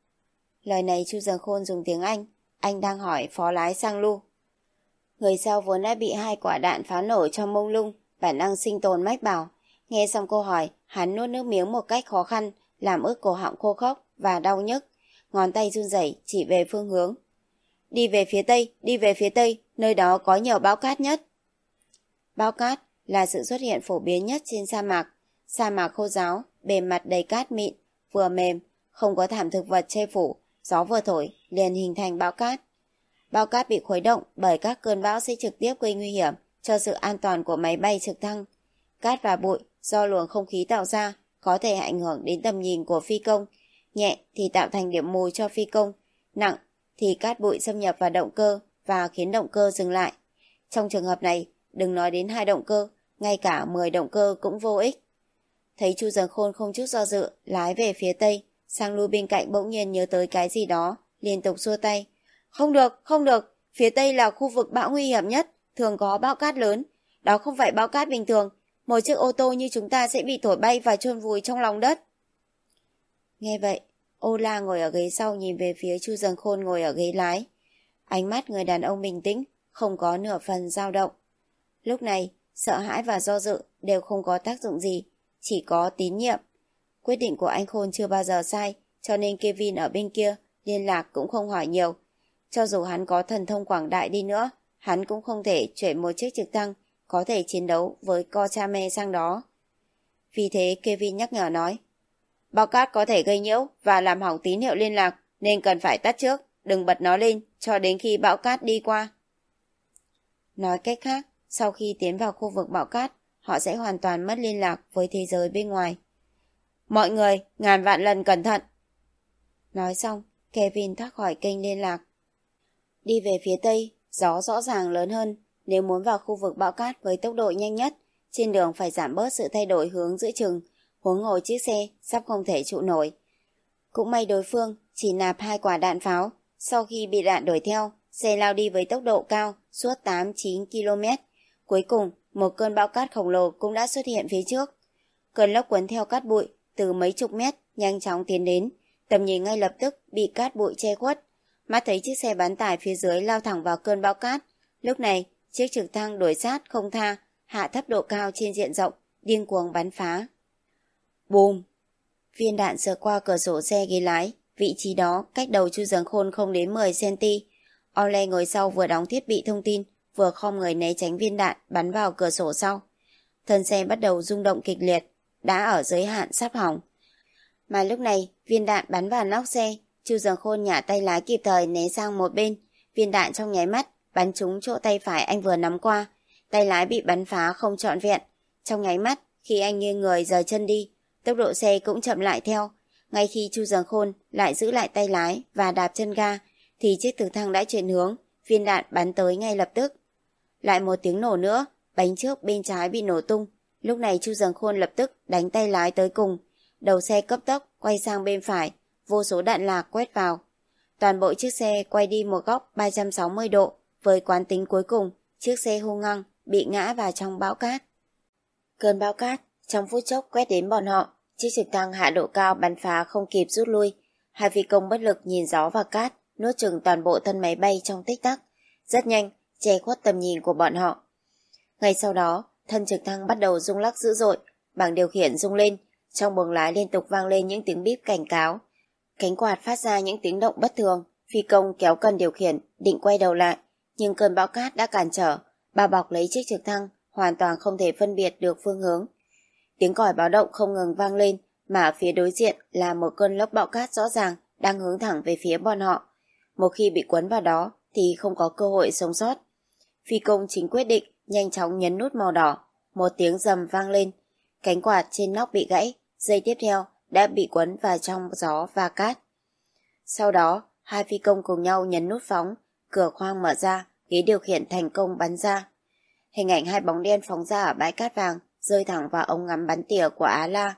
Lời này Chu Dường Khôn dùng tiếng Anh. Anh đang hỏi phó lái Sang Lu. Người sau vốn đã bị hai quả đạn pháo nổ trong mông lung, bản năng sinh tồn mách bảo. Nghe xong câu hỏi, hắn nuốt nước miếng một cách khó khăn, làm ướt cổ họng khô khốc và đau nhức. Ngón tay run rẩy chỉ về phương hướng. Đi về phía tây, đi về phía tây, nơi đó có nhiều bão cát nhất. Bão cát là sự xuất hiện phổ biến nhất trên sa mạc. Sa mạc khô ráo, bề mặt đầy cát mịn, vừa mềm, không có thảm thực vật che phủ, gió vừa thổi liền hình thành bão cát. Bão cát bị khuấy động bởi các cơn bão sẽ trực tiếp gây nguy hiểm cho sự an toàn của máy bay trực thăng. cát và bụi do luồng không khí tạo ra có thể ảnh hưởng đến tầm nhìn của phi công. Nhẹ thì tạo thành điểm mù cho phi công, nặng thì cát bụi xâm nhập vào động cơ và khiến động cơ dừng lại. Trong trường hợp này, đừng nói đến hai động cơ, ngay cả mười động cơ cũng vô ích. Thấy Chu Giằng Khôn không chút do dự, lái về phía tây, Sang Lu bên cạnh bỗng nhiên nhớ tới cái gì đó, liên tục xua tay. Không được, không được, phía tây là khu vực bão nguy hiểm nhất, thường có bão cát lớn. Đó không phải bão cát bình thường, một chiếc ô tô như chúng ta sẽ bị thổi bay và chôn vùi trong lòng đất. Nghe vậy, Ola ngồi ở ghế sau nhìn về phía Chu Giằng Khôn ngồi ở ghế lái. Ánh mắt người đàn ông bình tĩnh, không có nửa phần dao động. Lúc này, sợ hãi và do dự đều không có tác dụng gì, chỉ có tín nhiệm. Quyết định của anh Khôn chưa bao giờ sai, cho nên Kevin ở bên kia liên lạc cũng không hỏi nhiều. Cho dù hắn có thần thông quảng đại đi nữa, hắn cũng không thể chuyển một chiếc trực thăng có thể chiến đấu với Kochame sang đó. Vì thế Kevin nhắc nhở nói, bão cát có thể gây nhiễu và làm hỏng tín hiệu liên lạc, nên cần phải tắt trước, đừng bật nó lên cho đến khi bão cát đi qua. Nói cách khác, sau khi tiến vào khu vực bão cát, họ sẽ hoàn toàn mất liên lạc với thế giới bên ngoài. Mọi người, ngàn vạn lần cẩn thận. Nói xong, Kevin thoát khỏi kênh liên lạc. Đi về phía tây, gió rõ ràng lớn hơn. Nếu muốn vào khu vực bão cát với tốc độ nhanh nhất, trên đường phải giảm bớt sự thay đổi hướng giữa chừng, huống hồ chiếc xe sắp không thể trụ nổi. Cũng may đối phương chỉ nạp hai quả đạn pháo. Sau khi bị đạn đuổi theo, xe lao đi với tốc độ cao suốt tám đến chín ki lô mét. Cuối cùng, một cơn bão cát khổng lồ cũng đã xuất hiện phía trước. Cơn lốc cuốn theo cát bụi từ mấy chục mét nhanh chóng tiến đến, tầm nhìn ngay lập tức bị cát bụi che khuất. Mắt thấy chiếc xe bán tải phía dưới lao thẳng vào cơn bão cát. Lúc này, chiếc trực thăng đuổi sát không tha, hạ thấp độ cao trên diện rộng, điên cuồng bắn phá. Bùm! Viên đạn sượt qua cửa sổ xe ghế lái, vị trí đó cách đầu Chu Giằng Khôn không đến mười xăng-ti-mét. Ole ngồi sau vừa đóng thiết bị thông tin, vừa khom người né tránh viên đạn bắn vào cửa sổ sau. Thân xe bắt đầu rung động kịch liệt, đã ở giới hạn sắp hỏng. Mà lúc này, viên đạn bắn vào nóc xe, Chu Giằng Khôn nhả tay lái kịp thời né sang một bên. Viên đạn trong nháy mắt bắn trúng chỗ tay phải anh vừa nắm qua. Tay lái bị bắn phá không trọn vẹn. Trong nháy mắt, khi anh nghiêng người giơ chân đi, tốc độ xe cũng chậm lại theo. Ngay khi Chu Giằng Khôn lại giữ lại tay lái và đạp chân ga, thì chiếc trực thăng đã chuyển hướng, viên đạn bắn tới ngay lập tức. Lại một tiếng nổ nữa, bánh trước bên trái bị nổ tung. Lúc này Chu Giằng Khôn lập tức đánh tay lái tới cùng. Đầu xe cấp tốc quay sang bên phải, vô số đạn lạc quét vào. Toàn bộ chiếc xe quay đi một góc ba trăm sáu mươi độ, với quán tính cuối cùng, chiếc xe hung hăng bị ngã vào trong bão cát. Cơn bão cát trong phút chốc quét đến bọn họ, chiếc trực thăng hạ độ cao bắn phá không kịp rút lui. Hai phi công bất lực nhìn gió và cát, nuốt chửng toàn bộ thân máy bay trong tích tắc. Rất nhanh, che khuất tầm nhìn của bọn họ. Ngay sau đó, thân trực thăng bắt đầu rung lắc dữ dội, bảng điều khiển rung lên, trong buồng lái liên tục vang lên những tiếng bíp cảnh cáo. Cánh quạt phát ra những tiếng động bất thường, phi công kéo cần điều khiển, định quay đầu lại, nhưng cơn bão cát đã cản trở, bao bọc lấy chiếc trực thăng, hoàn toàn không thể phân biệt được phương hướng. Tiếng còi báo động không ngừng vang lên, mà phía đối diện là một cơn lốc bão cát rõ ràng đang hướng thẳng về phía bọn họ. Một khi bị cuốn vào đó thì không có cơ hội sống sót. Phi công chính quyết định nhanh chóng nhấn nút màu đỏ, một tiếng rầm vang lên, cánh quạt trên nóc bị gãy, giây tiếp theo đã bị cuốn vào trong gió và cát. Sau đó, hai phi công cùng nhau nhấn nút phóng, cửa khoang mở ra, ghế điều khiển thành công bắn ra. Hình ảnh hai bóng đen phóng ra ở bãi cát vàng, rơi thẳng vào ống ngắm bắn tỉa của Á La.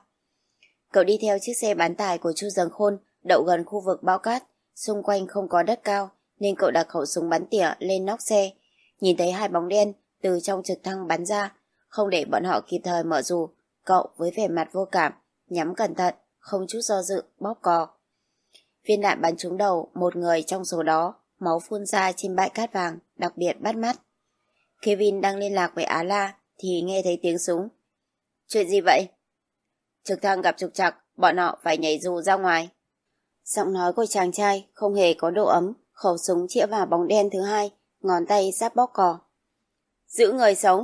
Cậu đi theo chiếc xe bán tải của Chu Giằng Khôn, đậu gần khu vực bão cát, xung quanh không có đất cao, nên cậu đặt khẩu súng bắn tỉa lên nóc xe. Nhìn thấy hai bóng đen từ trong trực thăng bắn ra, không để bọn họ kịp thời mở dù, cậu với vẻ mặt vô cảm, nhắm cẩn thận, không chút do dự, bóp cò. Viên đạn bắn trúng đầu một người trong số đó, máu phun ra trên bãi cát vàng, đặc biệt bắt mắt. Kevin đang liên lạc với Á La thì nghe thấy tiếng súng. Chuyện gì vậy? Trực thăng gặp trục trặc, bọn họ phải nhảy dù ra ngoài. Giọng nói của chàng trai không hề có độ ấm, khẩu súng chĩa vào bóng đen thứ hai, ngón tay sắp bóp cò. Giữ người sống.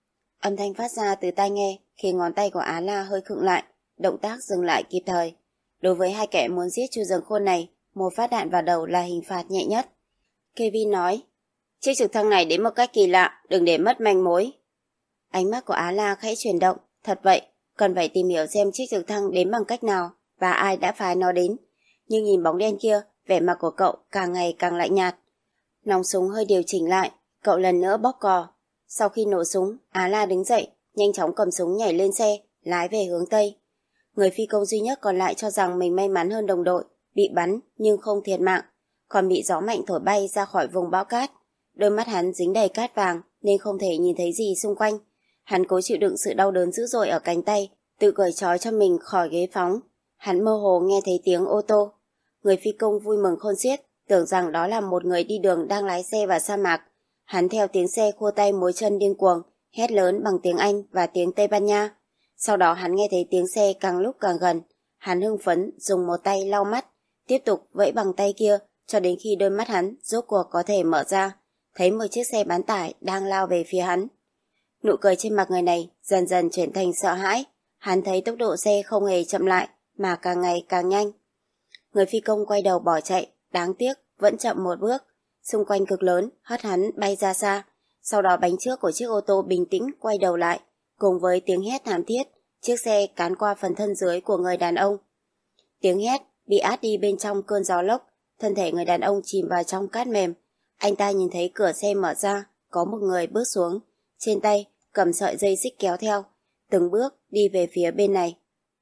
Âm thanh phát ra từ tai nghe khi ngón tay của Á La hơi khựng lại, động tác dừng lại kịp thời. Đối với hai kẻ muốn giết Chu Giằng Khôn này, một phát đạn vào đầu là hình phạt nhẹ nhất. Kevin nói, chiếc trực thăng này đến một cách kỳ lạ, đừng để mất manh mối. Ánh mắt của Á La khẽ chuyển động. Thật vậy, cần phải tìm hiểu xem chiếc trực thăng đến bằng cách nào và ai đã phái nó đến. Nhưng nhìn bóng đen kia, vẻ mặt của cậu càng ngày càng lạnh nhạt. Nòng súng hơi điều chỉnh lại, cậu lần nữa bóp cò. Sau khi nổ súng, Á La đứng dậy, nhanh chóng cầm súng nhảy lên xe, lái về hướng Tây. Người phi công duy nhất còn lại cho rằng mình may mắn hơn đồng đội, bị bắn nhưng không thiệt mạng, còn bị gió mạnh thổi bay ra khỏi vùng bão cát. Đôi mắt hắn dính đầy cát vàng nên không thể nhìn thấy gì xung quanh. Hắn cố chịu đựng sự đau đớn dữ dội ở cánh tay, tự cởi trói cho mình khỏi ghế phóng. Hắn mơ hồ nghe thấy tiếng ô tô. Người phi công vui mừng khôn xiết, tưởng rằng đó là một người đi đường đang lái xe vào sa mạc. Hắn theo tiếng xe khua tay múa chân điên cuồng, hét lớn bằng tiếng Anh và tiếng Tây Ban Nha. Sau đó hắn nghe thấy tiếng xe càng lúc càng gần. Hắn hưng phấn dùng một tay lau mắt, tiếp tục vẫy bằng tay kia cho đến khi đôi mắt hắn rốt cuộc có thể mở ra, thấy một chiếc xe bán tải đang lao về phía hắn. Nụ cười trên mặt người này dần dần chuyển thành sợ hãi. Hắn thấy tốc độ xe không hề chậm lại mà càng ngày càng nhanh. Người phi công quay đầu bỏ chạy, đáng tiếc vẫn chậm một bước. Xung quanh cực lớn hất hắn bay ra xa. Sau đó bánh trước của chiếc ô tô bình tĩnh quay đầu lại, cùng với tiếng hét thảm thiết, chiếc xe cán qua phần thân dưới của người đàn ông. Tiếng hét bị át đi bên trong cơn gió lốc, thân thể người đàn ông chìm vào trong cát mềm. Anh ta nhìn thấy cửa xe mở ra, có một người bước xuống, trên tay cầm sợi dây xích kéo theo, từng bước đi về phía bên này.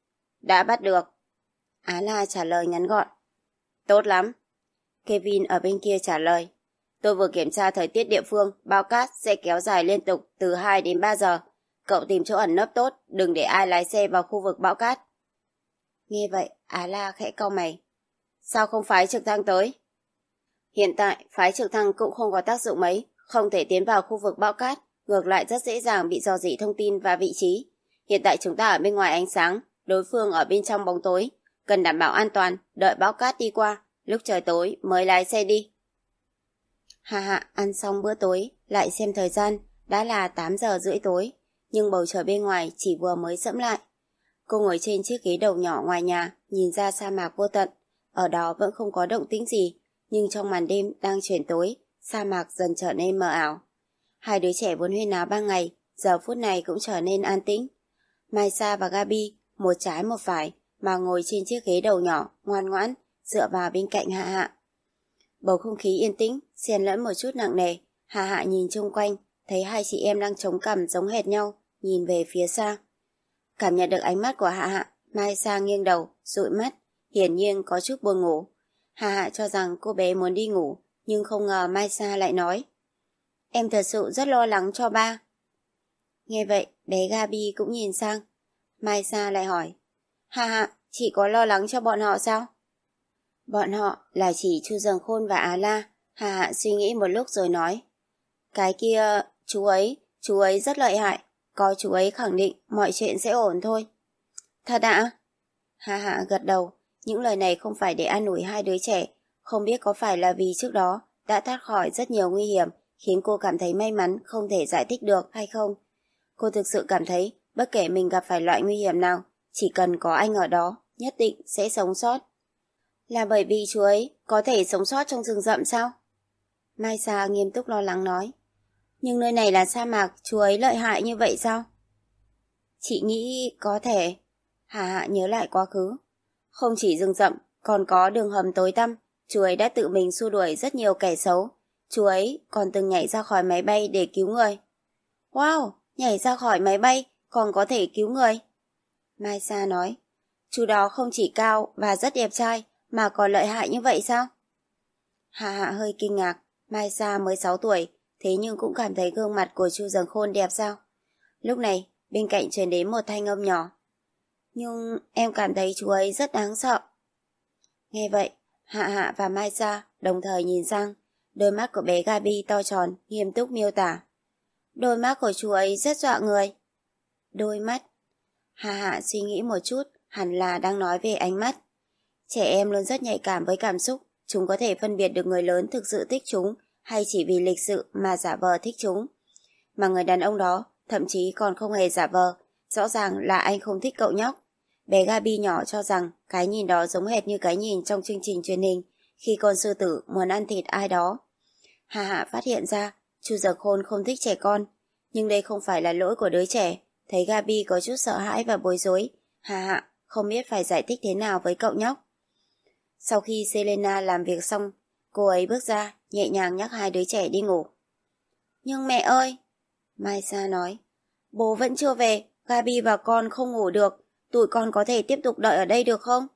Đã bắt được. Á La trả lời ngắn gọn. Tốt lắm. Kevin ở bên kia trả lời. Tôi vừa kiểm tra thời tiết địa phương, bão cát sẽ kéo dài liên tục từ hai đến ba giờ. Cậu tìm chỗ ẩn nấp tốt, đừng để ai lái xe vào khu vực bão cát. Nghe vậy, Á La khẽ cau mày. Sao không phái trực thăng tới? Hiện tại, phái trực thăng cũng không có tác dụng mấy, không thể tiến vào khu vực bão cát, ngược lại rất dễ dàng bị rò rỉ thông tin và vị trí. Hiện tại chúng ta ở bên ngoài ánh sáng, đối phương ở bên trong bóng tối. Cần đảm bảo an toàn, đợi bão cát đi qua, lúc trời tối mới lái xe đi. Hà Hạ ăn xong bữa tối, lại xem thời gian, đã là tám giờ rưỡi tối, nhưng bầu trời bên ngoài chỉ vừa mới sẫm lại. Cô ngồi trên chiếc ghế đầu nhỏ ngoài nhà, nhìn ra sa mạc vô tận. Ở đó vẫn không có động tĩnh gì, nhưng trong màn đêm đang chuyển tối, sa mạc dần trở nên mờ ảo. Hai đứa trẻ vốn huyên náo ban ngày, giờ phút này cũng trở nên an tĩnh. Mai Sa và Gabi, một trái một phải, mà ngồi trên chiếc ghế đầu nhỏ, ngoan ngoãn, dựa vào bên cạnh Hạ Hạ. Bầu không khí yên tĩnh, xen lẫn một chút nặng nề. Hạ Hạ nhìn chung quanh, thấy hai chị em đang chống cằm giống hệt nhau, nhìn về phía xa. Cảm nhận được ánh mắt của Hạ Hạ, Mai Sa nghiêng đầu, dụi mắt, hiển nhiên có chút buồn ngủ. Hạ Hạ cho rằng cô bé muốn đi ngủ, nhưng không ngờ Mai Sa lại nói. Em thật sự rất lo lắng cho ba. Nghe vậy, bé Gabi cũng nhìn sang. Mai Sa lại hỏi. Hạ Hạ, chị có lo lắng cho bọn họ sao? Bọn họ là chỉ Chu Dần Khôn và Á La. Hạ Hạ suy nghĩ một lúc rồi nói. Cái kia, chú ấy, chú ấy rất lợi hại. Có chú ấy khẳng định mọi chuyện sẽ ổn thôi. Thật ạ? Hạ Hạ gật đầu. Những lời này không phải để an ủi hai đứa trẻ. Không biết có phải là vì trước đó đã thoát khỏi rất nhiều nguy hiểm, khiến cô cảm thấy may mắn không thể giải thích được hay không. Cô thực sự cảm thấy bất kể mình gặp phải loại nguy hiểm nào, chỉ cần có anh ở đó, nhất định sẽ sống sót. Là bởi vì chú ấy có thể sống sót trong rừng rậm sao? Mai Sa nghiêm túc lo lắng nói. Nhưng nơi này là sa mạc, chú ấy lợi hại như vậy sao? Chị nghĩ có thể. Hà Hạ nhớ lại quá khứ. Không chỉ rừng rậm, còn có đường hầm tối tăm. Chú ấy đã tự mình xua đuổi rất nhiều kẻ xấu. Chú ấy còn từng nhảy ra khỏi máy bay để cứu người. Wow, nhảy ra khỏi máy bay còn có thể cứu người. Mai Sa nói. Chú đó không chỉ cao và rất đẹp trai, mà còn lợi hại như vậy sao? Hạ Hạ hơi kinh ngạc. Mai Sa mới sáu tuổi, thế nhưng cũng cảm thấy gương mặt của Chu Dần Khôn đẹp sao? Lúc này, bên cạnh truyền đến một thanh âm nhỏ. Nhưng em cảm thấy chú ấy rất đáng sợ. Nghe vậy, Hạ Hạ và Mai Sa đồng thời nhìn sang. Đôi mắt của bé Gabi to tròn, nghiêm túc miêu tả. Đôi mắt của chú ấy rất dọa người. Đôi mắt. Hạ Hạ suy nghĩ một chút, hẳn là đang nói về ánh mắt. Trẻ em luôn rất nhạy cảm với cảm xúc. Chúng có thể phân biệt được người lớn thực sự thích chúng hay chỉ vì lịch sự mà giả vờ thích chúng. Mà người đàn ông đó thậm chí còn không hề giả vờ. Rõ ràng là anh không thích cậu nhóc. Bé Gabi nhỏ cho rằng cái nhìn đó giống hệt như cái nhìn trong chương trình truyền hình khi con sư tử muốn ăn thịt ai đó. Hà Hạ phát hiện ra Chu Dần Khôn không thích trẻ con, Nhưng đây không phải là lỗi của đứa trẻ. Thấy Gabi có chút sợ hãi và bối rối, Hà Hạ không biết phải giải thích thế nào với cậu nhóc. Sau khi Selena làm việc xong, cô ấy bước ra, nhẹ nhàng nhắc hai đứa trẻ đi ngủ. Nhưng mẹ ơi! Mai Sa nói, bố vẫn chưa về, Gabi và con không ngủ được, tụi con có thể tiếp tục đợi ở đây được không?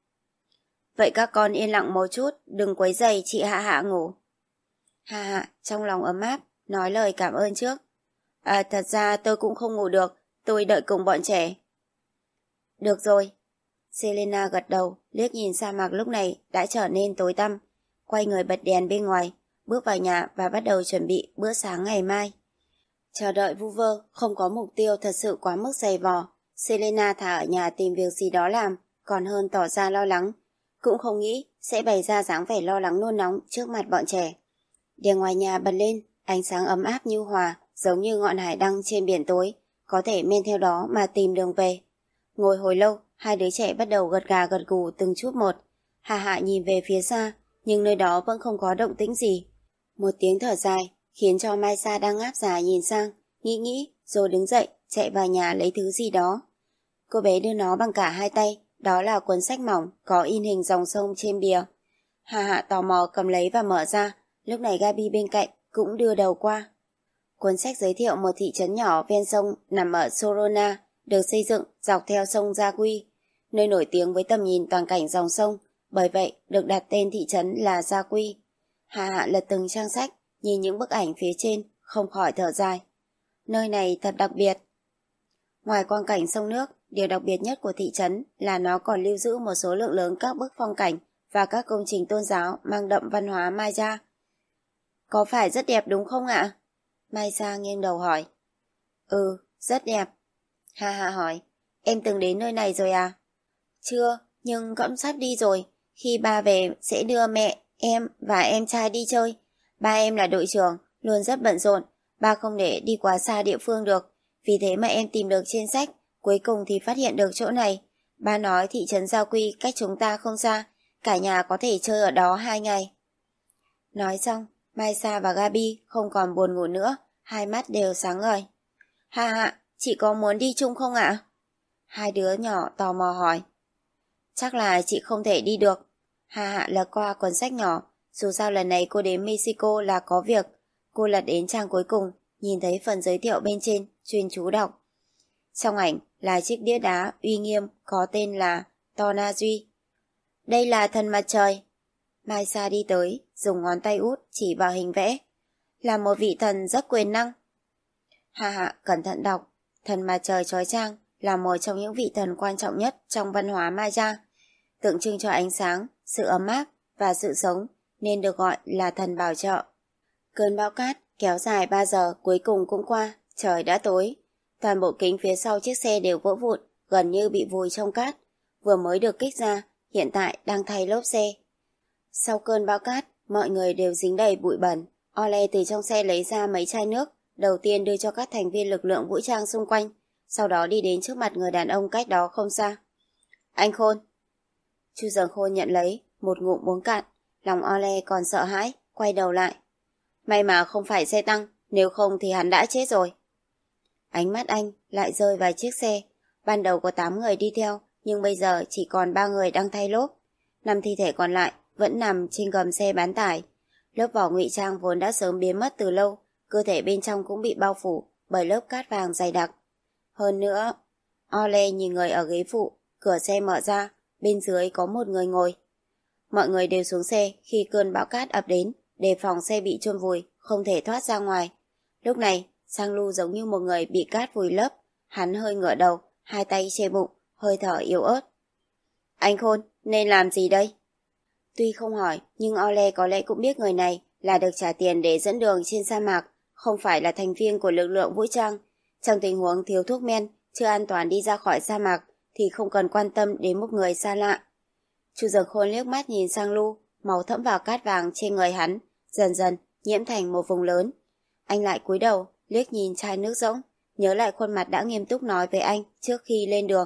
Vậy các con yên lặng một chút, đừng quấy rầy chị Hạ Hạ ngủ. Hạ Hạ trong lòng ấm áp, nói lời cảm ơn trước. À, thật ra tôi cũng không ngủ được, tôi đợi cùng bọn trẻ. Được rồi. Selena gật đầu, liếc nhìn sa mạc lúc này đã trở nên tối tăm, quay người bật đèn bên ngoài, bước vào nhà và bắt đầu chuẩn bị bữa sáng ngày mai. Chờ đợi vu vơ, không có mục tiêu thật sự quá mức dày vò. Selena thà ở nhà tìm việc gì đó làm, còn hơn tỏ ra lo lắng. Cũng không nghĩ sẽ bày ra dáng vẻ lo lắng nôn nóng trước mặt bọn trẻ. Đèn ngoài nhà bật lên, ánh sáng ấm áp nhu hòa, giống như ngọn hải đăng trên biển tối, có thể men theo đó mà tìm đường về. Ngồi hồi lâu, hai đứa trẻ bắt đầu gật gà gật gù từng chút một. Hà Hạ nhìn về phía xa, nhưng nơi đó vẫn không có động tĩnh gì. Một tiếng thở dài khiến cho Mai Sa đang ngáp dài nhìn sang, nghĩ nghĩ rồi đứng dậy chạy vào nhà lấy thứ gì đó. Cô bé đưa nó bằng cả hai tay, đó là cuốn sách mỏng có in hình dòng sông trên bìa. Hà Hạ tò mò cầm lấy và mở ra, lúc này Gabi bên cạnh cũng đưa đầu qua. Cuốn sách giới thiệu một thị trấn nhỏ ven sông nằm ở Sorona, được xây dựng dọc theo sông Gia Quy, nơi nổi tiếng với tầm nhìn toàn cảnh dòng sông, bởi vậy được đặt tên thị trấn là Gia Quy. Hà Hạ lật từng trang sách, nhìn những bức ảnh phía trên, không khỏi thở dài. Nơi này thật đặc biệt. Ngoài quang cảnh sông nước, điều đặc biệt nhất của thị trấn là nó còn lưu giữ một số lượng lớn các bức phong cảnh và các công trình tôn giáo mang đậm văn hóa Maya. Có phải rất đẹp đúng không ạ? Mai Sa nghiêng đầu hỏi. Ừ, rất đẹp. Hà Hạ hỏi, em từng đến nơi này rồi à? Chưa, nhưng cũng sắp đi rồi. Khi ba về sẽ đưa mẹ, em và em trai đi chơi. Ba em là đội trưởng, luôn rất bận rộn. Ba không để đi quá xa địa phương được. Vì thế mà em tìm được trên sách, cuối cùng thì phát hiện được chỗ này. Ba nói thị trấn Gia Quy cách chúng ta không xa, cả nhà có thể chơi ở đó hai ngày. Nói xong, Mai Sa và Gabi không còn buồn ngủ nữa, hai mắt đều sáng ngời. Hà Hạ, chị có muốn đi chung không ạ? Hai đứa nhỏ tò mò hỏi. Chắc là chị không thể đi được. Hà Hạ lật qua cuốn sách nhỏ, dù sao lần này cô đến Mexico là có việc. Cô lật đến trang cuối cùng, nhìn thấy phần giới thiệu bên trên, chuyên chú đọc. Trong ảnh là chiếc đĩa đá uy nghiêm có tên là Tonaji. Đây là thần mặt trời. Mai Sa đi tới, dùng ngón tay út chỉ vào hình vẽ. Là một vị thần rất quyền năng. Hà Hạ cẩn thận đọc. Thần mặt trời chói chang là một trong những vị thần quan trọng nhất trong văn hóa Maya, tượng trưng cho ánh sáng, sự ấm áp và sự sống, nên được gọi là thần bảo trợ. Cơn bão cát kéo dài ba giờ cuối cùng cũng qua, trời đã tối. Toàn bộ kính phía sau chiếc xe đều vỡ vụn, gần như bị vùi trong cát. Vừa mới được kích ra, hiện tại đang thay lốp xe. Sau cơn bão cát, mọi người đều dính đầy bụi bẩn. Ole từ trong xe lấy ra mấy chai nước, đầu tiên đưa cho các thành viên lực lượng vũ trang xung quanh, sau đó đi đến trước mặt người đàn ông cách đó không xa. Anh Khôn. Chu Dần Khôn nhận lấy, một ngụm uống cạn, lòng Ole còn sợ hãi, quay đầu lại. May mà không phải xe tăng, nếu không thì hắn đã chết rồi. Ánh mắt anh lại rơi vào chiếc xe, ban đầu có tám người đi theo, nhưng bây giờ chỉ còn ba người đang thay lốp. Năm thi thể còn lại vẫn nằm trên gầm xe bán tải. Lớp vỏ ngụy trang vốn đã sớm biến mất từ lâu, cơ thể bên trong cũng bị bao phủ bởi lớp cát vàng dày đặc. Hơn nữa, Ole nhìn người ở ghế phụ, cửa xe mở ra, bên dưới có một người ngồi. Mọi người đều xuống xe khi cơn bão cát ập đến, đề phòng xe bị chôn vùi, không thể thoát ra ngoài. Lúc này, Sang Lu giống như một người bị cát vùi lấp, hắn hơi ngửa đầu, hai tay che bụng, hơi thở yếu ớt. Anh Khôn, nên làm gì đây? Tuy không hỏi, nhưng Ole có lẽ cũng biết người này là được trả tiền để dẫn đường trên sa mạc, không phải là thành viên của lực lượng vũ trang. Trong tình huống thiếu thuốc men, chưa an toàn đi ra khỏi sa mạc, thì không cần quan tâm đến một người xa lạ. Chu Dần Khôn liếc mắt nhìn Sang Lu, màu thẫm vào cát vàng trên người hắn, dần dần nhiễm thành một vùng lớn. Anh lại cúi đầu, liếc nhìn chai nước rỗng, nhớ lại khuôn mặt đã nghiêm túc nói với anh trước khi lên đường.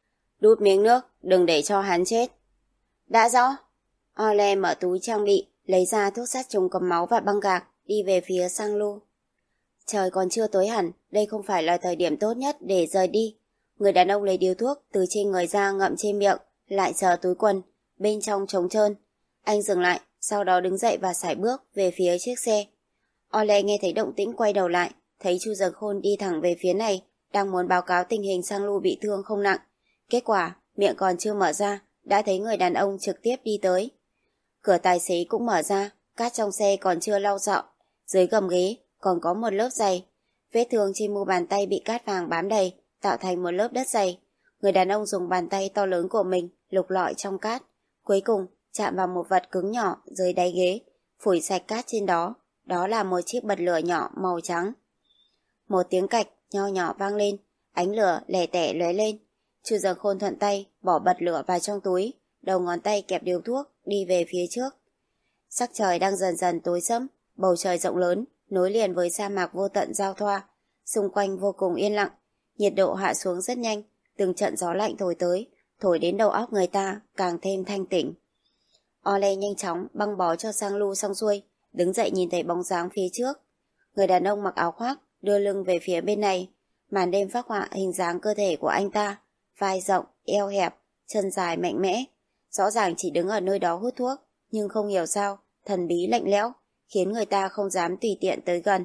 Đút miếng nước, đừng để cho hắn chết. Đã rõ. Ole mở túi trang bị, lấy ra thuốc sát trùng cầm máu và băng gạc, đi về phía Sang Lu. Trời còn chưa tối hẳn, đây không phải là thời điểm tốt nhất để rời đi. Người đàn ông lấy điếu thuốc từ trên người ra ngậm trên miệng, lại sờ túi quần, bên trong trống trơn. Anh dừng lại, sau đó đứng dậy và sải bước về phía chiếc xe. Ole nghe thấy động tĩnh quay đầu lại, thấy Chu Dần Khôn đi thẳng về phía này, đang muốn báo cáo tình hình Sang Lu bị thương không nặng. Kết quả, miệng còn chưa mở ra, đã thấy người đàn ông trực tiếp đi tới. Cửa tài xế cũng mở ra, cát trong xe còn chưa lau dọn, dưới gầm ghế còn có một lớp giày. Vết thương trên mu bàn tay bị cát vàng bám đầy, tạo thành một lớp đất dày. Người đàn ông dùng bàn tay to lớn của mình lục lọi trong cát, cuối cùng chạm vào một vật cứng nhỏ dưới đáy ghế, phủi sạch cát trên đó. Đó là một chiếc bật lửa nhỏ màu trắng. Một tiếng cạch nho nhỏ vang lên, ánh lửa lẻ tẻ lóe lên. Chu Dần Khôn thuận tay bỏ bật lửa vào trong túi, đầu ngón tay kẹp điếu thuốc đi về phía trước. Sắc trời đang dần dần tối sẫm, bầu trời rộng lớn nối liền với sa mạc vô tận giao thoa, xung quanh vô cùng yên lặng, nhiệt độ hạ xuống rất nhanh, từng trận gió lạnh thổi tới, thổi đến đầu óc người ta càng thêm thanh tỉnh. Ole nhanh chóng băng bó cho Sang Lu xong xuôi, đứng dậy nhìn thấy bóng dáng phía trước. Người đàn ông mặc áo khoác đưa lưng về phía bên này, màn đêm phác họa hình dáng cơ thể của anh ta, vai rộng, eo hẹp, chân dài mạnh mẽ, rõ ràng chỉ đứng ở nơi đó hút thuốc, nhưng không hiểu sao thần bí lạnh lẽo, khiến người ta không dám tùy tiện tới gần.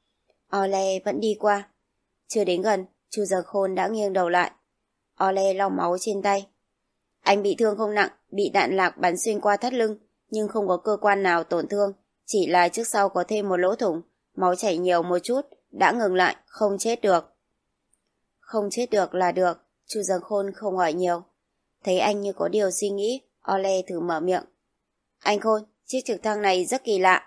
Ole vẫn đi qua, chưa đến gần, Chu Dần Khôn đã nghiêng đầu lại. Ole lau máu trên tay. Anh bị thương không nặng, bị đạn lạc bắn xuyên qua thắt lưng, nhưng không có cơ quan nào tổn thương, chỉ là trước sau có thêm một lỗ thủng, máu chảy nhiều một chút, đã ngừng lại, không chết được. Không chết được là được, Chu Dần Khôn không hỏi nhiều. Thấy anh như có điều suy nghĩ, Ole thử mở miệng. Anh Khôn, chiếc trực thăng này rất kỳ lạ.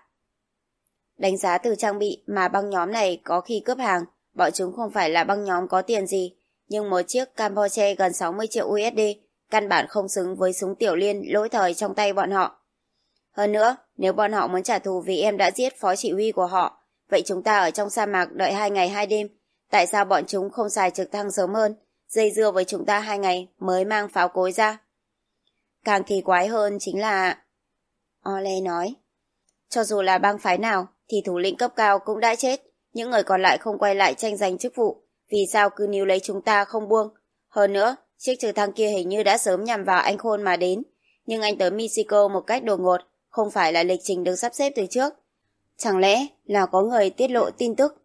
Đánh giá từ trang bị mà băng nhóm này có khi cướp hàng, bọn chúng không phải là băng nhóm có tiền gì, nhưng một chiếc Campuche gần sáu mươi triệu u ét đê căn bản không xứng với súng tiểu liên lỗi thời trong tay bọn họ. Hơn nữa, nếu bọn họ muốn trả thù vì em đã giết phó chỉ huy của họ, vậy chúng ta ở trong sa mạc đợi hai ngày hai đêm. Tại sao bọn chúng không xài trực thăng sớm hơn, dây dưa với chúng ta hai ngày mới mang pháo cối ra? Càng kỳ quái hơn chính là... Ole nói, cho dù là bang phái nào thì thủ lĩnh cấp cao cũng đã chết, những người còn lại không quay lại tranh giành chức vụ, vì sao cứ níu lấy chúng ta không buông? Hơn nữa, chiếc trực thăng kia hình như đã sớm nhằm vào anh Khôn mà đến, nhưng anh tới Mexico một cách đột ngột, không phải là lịch trình được sắp xếp từ trước. Chẳng lẽ là có người tiết lộ tin tức?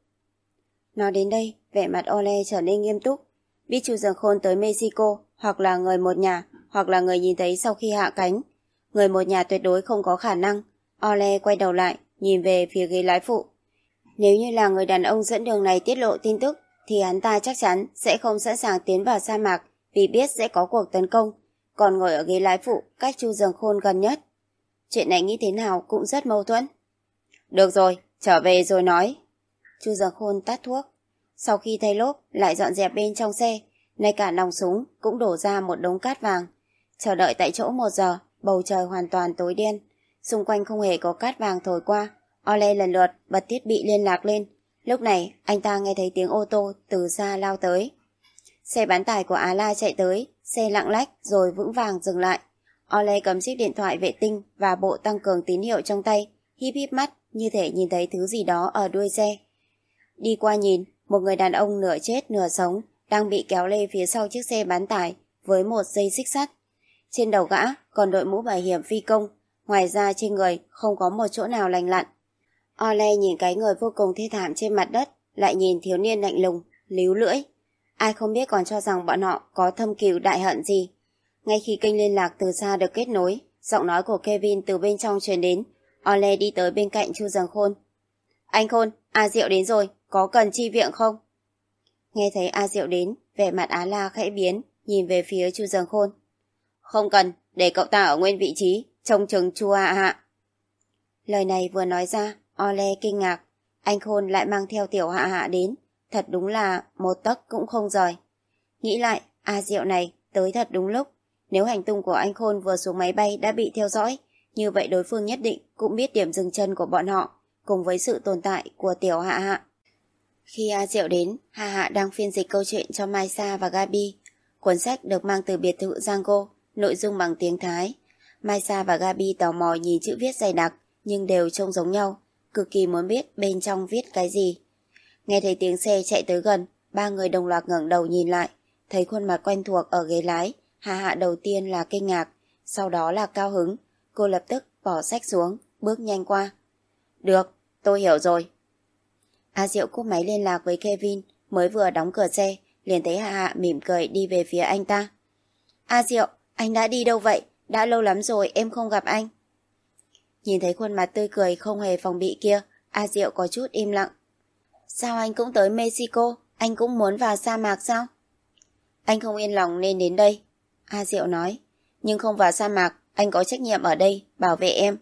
Nói đến đây, vẻ mặt Ole trở nên nghiêm túc. Biết Chu Dần Khôn tới Mexico, hoặc là người một nhà, hoặc là người nhìn thấy sau khi hạ cánh. Người một nhà tuyệt đối không có khả năng. Ole quay đầu lại, nhìn về phía ghế lái phụ. Nếu như là người đàn ông dẫn đường này tiết lộ tin tức, thì hắn ta chắc chắn sẽ không sẵn sàng tiến vào sa mạc vì biết sẽ có cuộc tấn công, còn ngồi ở ghế lái phụ cách Chu Dần Khôn gần nhất. Chuyện này nghĩ thế nào cũng rất mâu thuẫn. Được rồi, trở về rồi nói. Chu Dần Khôn tắt thuốc. Sau khi thay lốp, lại dọn dẹp bên trong xe, ngay cả nòng súng cũng đổ ra một đống cát vàng. Chờ đợi tại chỗ một giờ, bầu trời hoàn toàn tối đen. Xung quanh không hề có cát vàng thổi qua. Ole lần lượt bật thiết bị liên lạc lên. Lúc này, anh ta nghe thấy tiếng ô tô từ xa lao tới. Xe bán tải của Á La chạy tới, xe lạng lách rồi vững vàng dừng lại. Ole cầm chiếc điện thoại vệ tinh và bộ tăng cường tín hiệu trong tay, híp híp mắt như thể nhìn thấy thứ gì đó ở đuôi xe. Đi qua nhìn, một người đàn ông nửa chết nửa sống đang bị kéo lê phía sau chiếc xe bán tải với một dây xích sắt. Trên đầu gã còn đội mũ bảo hiểm phi công, ngoài ra trên người không có một chỗ nào lành lặn. Ole nhìn cái người vô cùng thê thảm trên mặt đất, lại nhìn thiếu niên lạnh lùng, líu lưỡi. Ai không biết còn cho rằng bọn họ có thâm cừu đại hận gì. Ngay khi kênh liên lạc từ xa được kết nối, giọng nói của Kevin từ bên trong truyền đến. Ole đi tới bên cạnh Chu Dần Khôn. Anh Khôn, A Diệu đến rồi, có cần chi viện không? Nghe thấy A Diệu đến, vẻ mặt Á La khẽ biến, nhìn về phía Chu Dần Khôn. Không cần, để cậu ta ở nguyên vị trí, trông chừng Chu Hạ Hạ. Lời này vừa nói ra, Ole kinh ngạc. Anh Khôn lại mang theo tiểu Hạ Hạ đến, thật đúng là một tấc cũng không rời. Nghĩ lại, A Diệu này tới thật đúng lúc. Nếu hành tung của anh Khôn vừa xuống máy bay đã bị theo dõi, như vậy đối phương nhất định cũng biết điểm dừng chân của bọn họ, cùng với sự tồn tại của tiểu Hạ Hạ. Khi A Diệu đến, Hạ Hạ đang phiên dịch câu chuyện cho Mai Sa và Gabi. Cuốn sách được mang từ biệt thự Django, nội dung bằng tiếng Thái. Mai Sa và Gabi tò mò nhìn chữ viết dày đặc, nhưng đều trông giống nhau, cực kỳ muốn biết bên trong viết cái gì. Nghe thấy tiếng xe chạy tới gần, ba người đồng loạt ngẩng đầu nhìn lại, thấy khuôn mặt quen thuộc ở ghế lái. Hà Hạ đầu tiên là kinh ngạc, sau đó là cao hứng. Cô lập tức bỏ sách xuống, bước nhanh qua. Được, tôi hiểu rồi. A Diệu cúp máy liên lạc với Kevin, mới vừa đóng cửa xe, liền thấy Hạ Hạ mỉm cười đi về phía anh ta. A Diệu, anh đã đi đâu vậy? Đã lâu lắm rồi em không gặp anh. Nhìn thấy khuôn mặt tươi cười không hề phòng bị kia, A Diệu có chút im lặng. Sao anh cũng tới Mexico? Anh cũng muốn vào sa mạc sao? Anh không yên lòng nên đến đây. A Diệu nói. Nhưng không vào sa mạc, anh có trách nhiệm ở đây, bảo vệ em.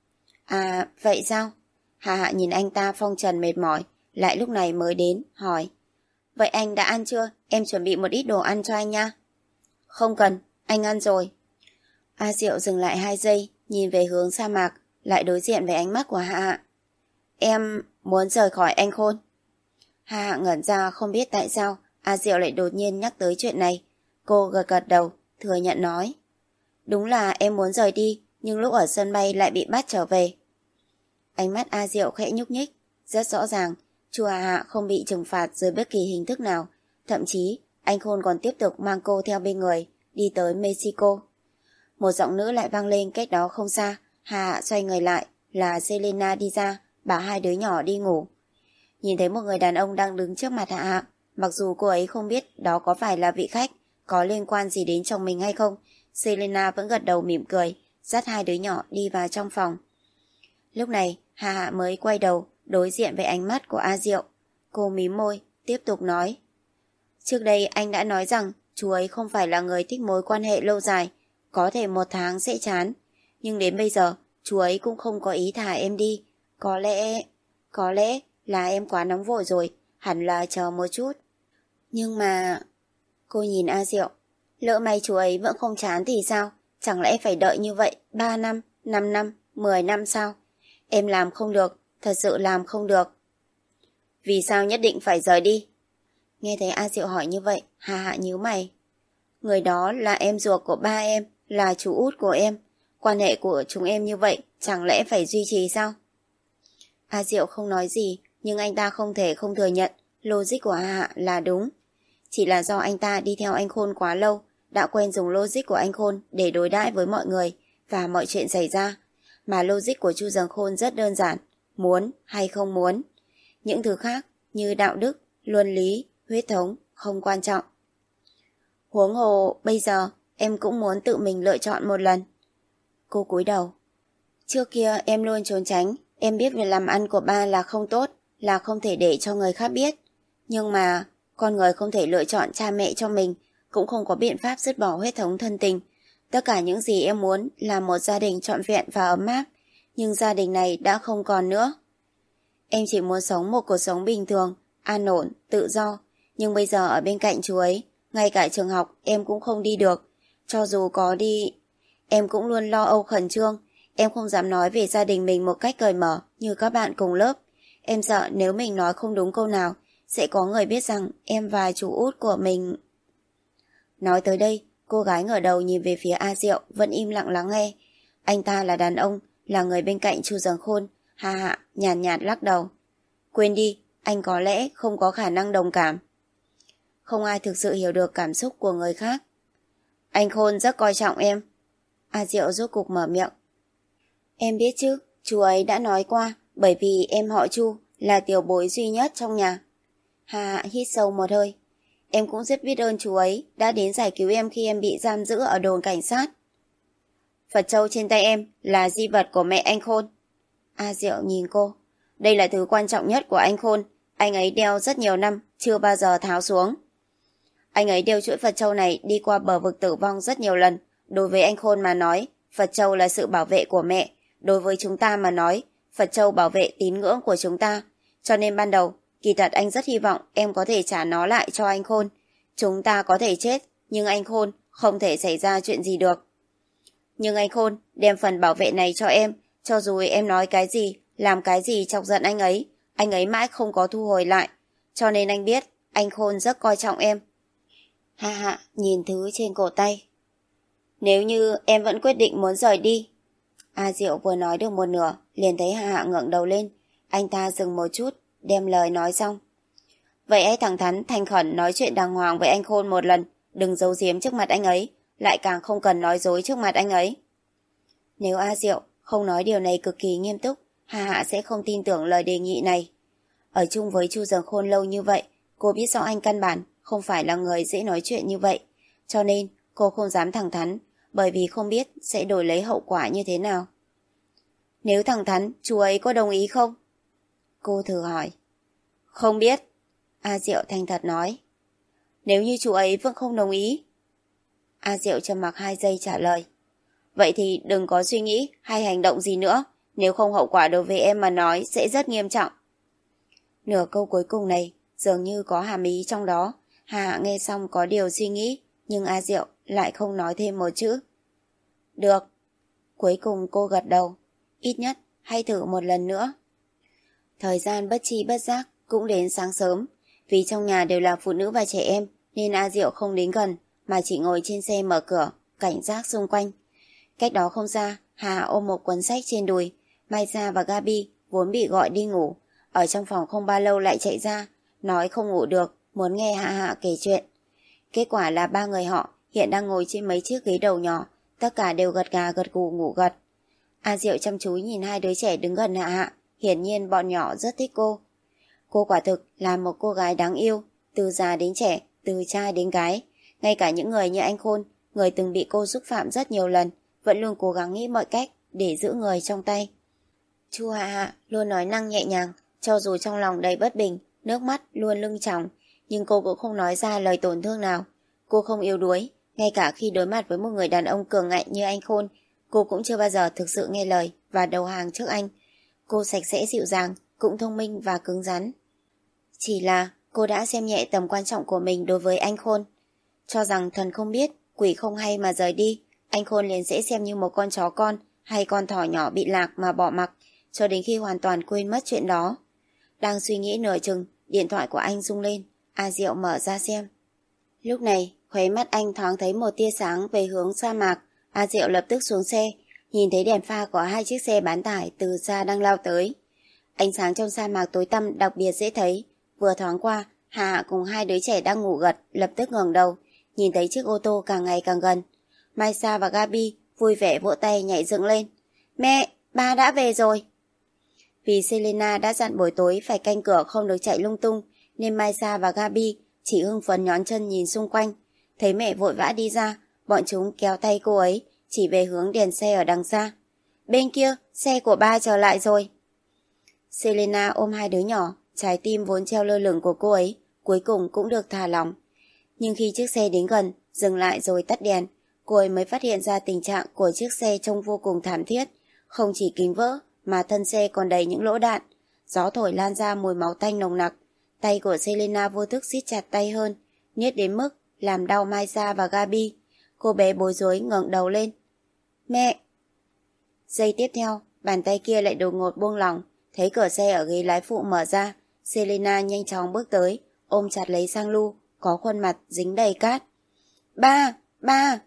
À, vậy sao? Hạ Hạ nhìn anh ta phong trần mệt mỏi, lại lúc này mới đến, hỏi. Vậy anh đã ăn chưa? Em chuẩn bị một ít đồ ăn cho anh nha. Không cần, anh ăn rồi. A Diệu dừng lại hai giây, nhìn về hướng sa mạc, lại đối diện với ánh mắt của Hạ Hạ. Em muốn rời khỏi anh Khôn. Hạ Hạ ngẩn ra không biết tại sao A Diệu lại đột nhiên nhắc tới chuyện này. Cô gật gật đầu, thừa nhận nói. Đúng là em muốn rời đi, nhưng lúc ở sân bay lại bị bắt trở về. Ánh mắt A Diệu khẽ nhúc nhích, rất rõ ràng, chu Hạ Hạ không bị trừng phạt dưới bất kỳ hình thức nào. Thậm chí, anh Khôn còn tiếp tục mang cô theo bên người, đi tới Mexico. Một giọng nữ lại vang lên cách đó không xa. Hạ Hạ xoay người lại, là Selena đi ra, bảo hai đứa nhỏ đi ngủ. Nhìn thấy một người đàn ông đang đứng trước mặt Hạ Hạ, mặc dù cô ấy không biết đó có phải là vị khách, có liên quan gì đến chồng mình hay không, Selena vẫn gật đầu mỉm cười, dắt hai đứa nhỏ đi vào trong phòng. Lúc này, Hạ Hạ mới quay đầu, đối diện với ánh mắt của A Diệu. Cô mím môi, tiếp tục nói. Trước đây anh đã nói rằng chú ấy không phải là người thích mối quan hệ lâu dài, có thể một tháng sẽ chán. Nhưng đến bây giờ, chú ấy cũng không có ý thả em đi. Có lẽ... Có lẽ là em quá nóng vội rồi, hẳn là chờ một chút. Nhưng mà... Cô nhìn A Diệu. Lỡ may chú ấy vẫn không chán thì sao? Chẳng lẽ phải đợi như vậy ba năm, năm năm, mười năm sao? Em làm không được, thật sự làm không được. Vì sao nhất định phải rời đi? Nghe thấy A Diệu hỏi như vậy, Hạ Hạ nhíu mày. Người đó là em ruột của ba em, là chú út của em. Quan hệ của chúng em như vậy, chẳng lẽ phải duy trì sao? A Diệu không nói gì, nhưng anh ta không thể không thừa nhận logic của Hạ Hạ là đúng. Chỉ là do anh ta đi theo anh Khôn quá lâu, đã quen dùng logic của anh Khôn để đối đãi với mọi người và mọi chuyện xảy ra. Mà logic của Chu Dần Khôn rất đơn giản, muốn hay không muốn. Những thứ khác như đạo đức, luân lý, huyết thống không quan trọng. Huống hồ bây giờ em cũng muốn tự mình lựa chọn một lần. Cô cúi đầu. Trước kia em luôn trốn tránh, em biết việc làm ăn của ba là không tốt, là không thể để cho người khác biết. Nhưng mà con người không thể lựa chọn cha mẹ cho mình, cũng không có biện pháp dứt bỏ huyết thống thân tình. Tất cả những gì em muốn là một gia đình trọn vẹn và ấm áp, nhưng gia đình này đã không còn nữa. Em chỉ muốn sống một cuộc sống bình thường, an ổn, tự do, nhưng bây giờ ở bên cạnh chú ấy, ngay cả trường học em cũng không đi được. Cho dù có đi, em cũng luôn lo âu khẩn trương. Em không dám nói về gia đình mình một cách cởi mở như các bạn cùng lớp. Em sợ nếu mình nói không đúng câu nào, sẽ có người biết rằng em và chú út của mình... Nói tới đây, cô gái ngửa đầu nhìn về phía A Diệu vẫn im lặng lắng nghe. Anh ta là đàn ông, là người bên cạnh Chu Dần Khôn. Hạ Hạ nhàn nhạt, nhạt lắc đầu. Quên đi, anh có lẽ không có khả năng đồng cảm. Không ai thực sự hiểu được cảm xúc của người khác. Anh Khôn rất coi trọng em. A Diệu rốt cục mở miệng. Em biết chứ, chú ấy đã nói qua, bởi vì em họ Chu là tiểu bối duy nhất trong nhà. Hạ Hạ hít sâu một hơi. Em cũng rất biết ơn chú ấy đã đến giải cứu em khi em bị giam giữ ở đồn cảnh sát. Phật châu trên tay em là di vật của mẹ anh Khôn. A Diệu nhìn cô. Đây là thứ quan trọng nhất của anh Khôn. Anh ấy đeo rất nhiều năm, chưa bao giờ tháo xuống. Anh ấy đeo chuỗi Phật châu này đi qua bờ vực tử vong rất nhiều lần. Đối với anh Khôn mà nói, Phật châu là sự bảo vệ của mẹ. Đối với chúng ta mà nói, Phật châu bảo vệ tín ngưỡng của chúng ta. Cho nên ban đầu, kỳ thật anh rất hy vọng em có thể trả nó lại cho anh Khôn. Chúng ta có thể chết, nhưng anh Khôn không thể xảy ra chuyện gì được. Nhưng anh Khôn đem phần bảo vệ này cho em, cho dù em nói cái gì, làm cái gì chọc giận anh ấy, anh ấy mãi không có thu hồi lại. Cho nên anh biết, anh Khôn rất coi trọng em. Hạ Hạ nhìn thứ trên cổ tay. Nếu như em vẫn quyết định muốn rời đi. A Diệu vừa nói được một nửa, liền thấy Hạ Hạ ngẩng đầu lên. Anh ta dừng một chút, đem lời nói xong. Vậy hãy thẳng thắn thành khẩn nói chuyện đàng hoàng với anh Khôn một lần, đừng giấu giếm trước mặt anh ấy, lại càng không cần nói dối trước mặt anh ấy. Nếu A Diệu không nói điều này cực kỳ nghiêm túc, Hà Hạ sẽ không tin tưởng lời đề nghị này. Ở chung với Chu Dường Khôn lâu như vậy, cô biết rõ anh căn bản không phải là người dễ nói chuyện như vậy, cho nên cô không dám thẳng thắn, bởi vì không biết sẽ đổi lấy hậu quả như thế nào. Nếu thẳng thắn, chú ấy có đồng ý không? Cô thử hỏi. Không biết, A Diệu thành thật nói. Nếu như chú ấy vẫn không đồng ý? A Diệu trầm mặc hai giây trả lời. Vậy thì đừng có suy nghĩ hay hành động gì nữa, nếu không hậu quả đối với em mà nói sẽ rất nghiêm trọng. Nửa câu cuối cùng này dường như có hàm ý trong đó. Hà Hạ nghe xong có điều suy nghĩ, nhưng A Diệu lại không nói thêm một chữ. Được. Cuối cùng cô gật đầu. Ít nhất hãy thử một lần nữa. Thời gian bất chi bất giác cũng đến sáng sớm. Vì trong nhà đều là phụ nữ và trẻ em nên A Diệu không đến gần, mà chỉ ngồi trên xe mở cửa, cảnh giác xung quanh. Cách đó không xa, Hà ôm một cuốn sách trên đùi. Mai Sa và Gabi vốn bị gọi đi ngủ, ở trong phòng không bao lâu lại chạy ra, nói không ngủ được, muốn nghe Hạ Hạ kể chuyện. Kết quả là ba người họ hiện đang ngồi trên mấy chiếc ghế đầu nhỏ, tất cả đều gật gà gật gù ngủ gật. A Diệu chăm chú nhìn hai đứa trẻ đứng gần Hạ Hạ, hiển nhiên bọn nhỏ rất thích cô. Cô quả thực là một cô gái đáng yêu, từ già đến trẻ, từ trai đến gái. Ngay cả những người như anh Khôn, người từng bị cô xúc phạm rất nhiều lần, vẫn luôn cố gắng nghĩ mọi cách để giữ người trong tay. Chu Hạ Hạ luôn nói năng nhẹ nhàng, cho dù trong lòng đầy bất bình, nước mắt luôn lưng tròng, nhưng cô cũng không nói ra lời tổn thương nào. Cô không yếu đuối, ngay cả khi đối mặt với một người đàn ông cường ngạnh như anh Khôn, cô cũng chưa bao giờ thực sự nghe lời và đầu hàng trước anh. Cô sạch sẽ dịu dàng, cũng thông minh và cứng rắn. Chỉ là cô đã xem nhẹ tầm quan trọng của mình đối với anh Khôn. Cho rằng thần không biết, quỷ không hay mà rời đi, anh Khôn liền sẽ xem như một con chó con hay con thỏ nhỏ bị lạc mà bỏ mặc, cho đến khi hoàn toàn quên mất chuyện đó. Đang suy nghĩ nửa chừng, điện thoại của anh rung lên. A Diệu mở ra xem. Lúc này, khóe mắt anh thoáng thấy một tia sáng về hướng sa mạc. A Diệu lập tức xuống xe, nhìn thấy đèn pha của hai chiếc xe bán tải từ xa đang lao tới. Ánh sáng trong sa mạc tối tăm đặc biệt dễ thấy. Vừa thoáng qua, Hà Hạ cùng hai đứa trẻ đang ngủ gật lập tức ngẩng đầu, nhìn thấy chiếc ô tô càng ngày càng gần. Mai Sa và Gabi vui vẻ vỗ tay nhảy dựng lên. Mẹ, ba đã về rồi. Vì Selena đã dặn buổi tối phải canh cửa không được chạy lung tung, nên Mai Sa và Gabi chỉ hưng phấn nhón chân nhìn xung quanh. Thấy mẹ vội vã đi ra, bọn chúng kéo tay cô ấy, chỉ về hướng đèn xe ở đằng xa. Bên kia, xe của ba trở lại rồi. Selena ôm hai đứa nhỏ, trái tim vốn treo lơ lửng của cô ấy, cuối cùng cũng được thả lỏng. Nhưng khi chiếc xe đến gần, dừng lại rồi tắt đèn, cô ấy mới phát hiện ra tình trạng của chiếc xe trông vô cùng thảm thiết. Không chỉ kính vỡ, mà thân xe còn đầy những lỗ đạn. Gió thổi lan ra mùi máu tanh nồng nặc. Tay của Selena vô thức siết chặt tay hơn, niết đến mức làm đau Mai Sa và Gabi. Cô bé bối rối ngẩng đầu lên. Mẹ! Giây tiếp theo, bàn tay kia lại đột ngột buông lỏng. Thấy cửa xe ở ghế lái phụ mở ra, Selena nhanh chóng bước tới, ôm chặt lấy Sang Lu, có khuôn mặt dính đầy cát. Ba! Ba!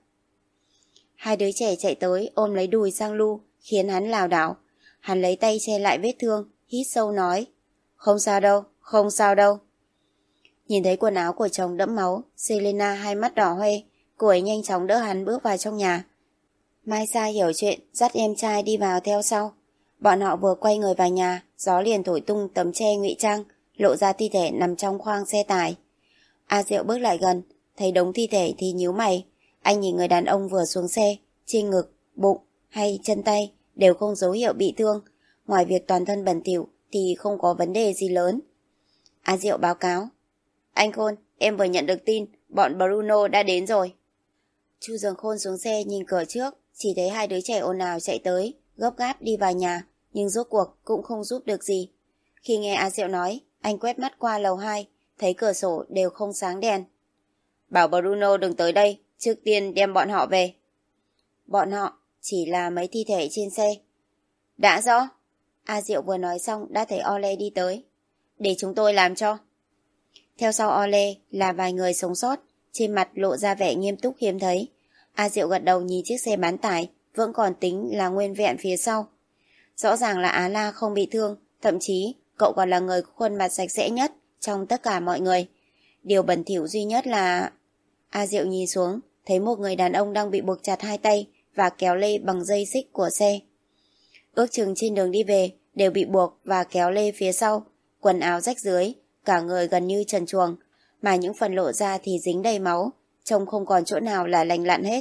Hai đứa trẻ chạy tới ôm lấy đùi Sang Lu, khiến hắn lảo đảo. Hắn lấy tay che lại vết thương, hít sâu nói. Không sao đâu, không sao đâu. Nhìn thấy quần áo của chồng đẫm máu, Selena hai mắt đỏ hoe, cô ấy nhanh chóng đỡ hắn bước vào trong nhà. Mai Sa hiểu chuyện, dắt em trai đi vào theo sau. Bọn họ vừa quay người vào nhà, gió liền thổi tung tấm che ngụy trang, lộ ra thi thể nằm trong khoang xe tải. A Diệu bước lại gần, thấy đống thi thể thì nhíu mày. Anh nhìn người đàn ông vừa xuống xe, trên ngực, bụng hay chân tay đều không dấu hiệu bị thương, ngoài việc toàn thân bẩn thỉu thì không có vấn đề gì lớn. A Diệu báo cáo. Anh Khôn, em vừa nhận được tin, bọn Bruno đã đến rồi. Chu Dường Khôn xuống xe nhìn cửa trước, chỉ thấy hai đứa trẻ ồn ào chạy tới, gấp gáp đi vào nhà, nhưng rốt cuộc cũng không giúp được gì. Khi nghe A Diệu nói, anh quét mắt qua lầu hai, thấy cửa sổ đều không sáng đèn. Bảo Bruno đừng tới đây, trước tiên đem bọn họ về. Bọn họ chỉ là mấy thi thể trên xe. Đã rõ. A Diệu vừa nói xong đã thấy Ole đi tới. Để chúng tôi làm cho. Theo sau Ole là vài người sống sót, trên mặt lộ ra vẻ nghiêm túc hiếm thấy. A Diệu gật đầu nhìn chiếc xe bán tải, vẫn còn tính là nguyên vẹn phía sau. Rõ ràng là Á La không bị thương, thậm chí cậu còn là người có khuôn mặt sạch sẽ nhất, trong tất cả mọi người. Điều bẩn thỉu duy nhất là... A Diệu nhìn xuống, thấy một người đàn ông đang bị buộc chặt hai tay và kéo lê bằng dây xích của xe. Ước chừng trên đường đi về đều bị buộc và kéo lê phía sau, quần áo rách rưới, cả người gần như trần truồng, mà những phần lộ ra thì dính đầy máu, trông không còn chỗ nào là lành lặn hết.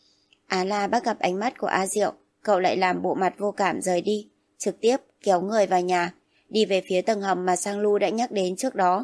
Á La bắt gặp ánh mắt của A Diệu, cậu lại làm bộ mặt vô cảm rời đi, trực tiếp kéo người vào nhà, đi về phía tầng hầm mà Sang Lu đã nhắc đến trước đó.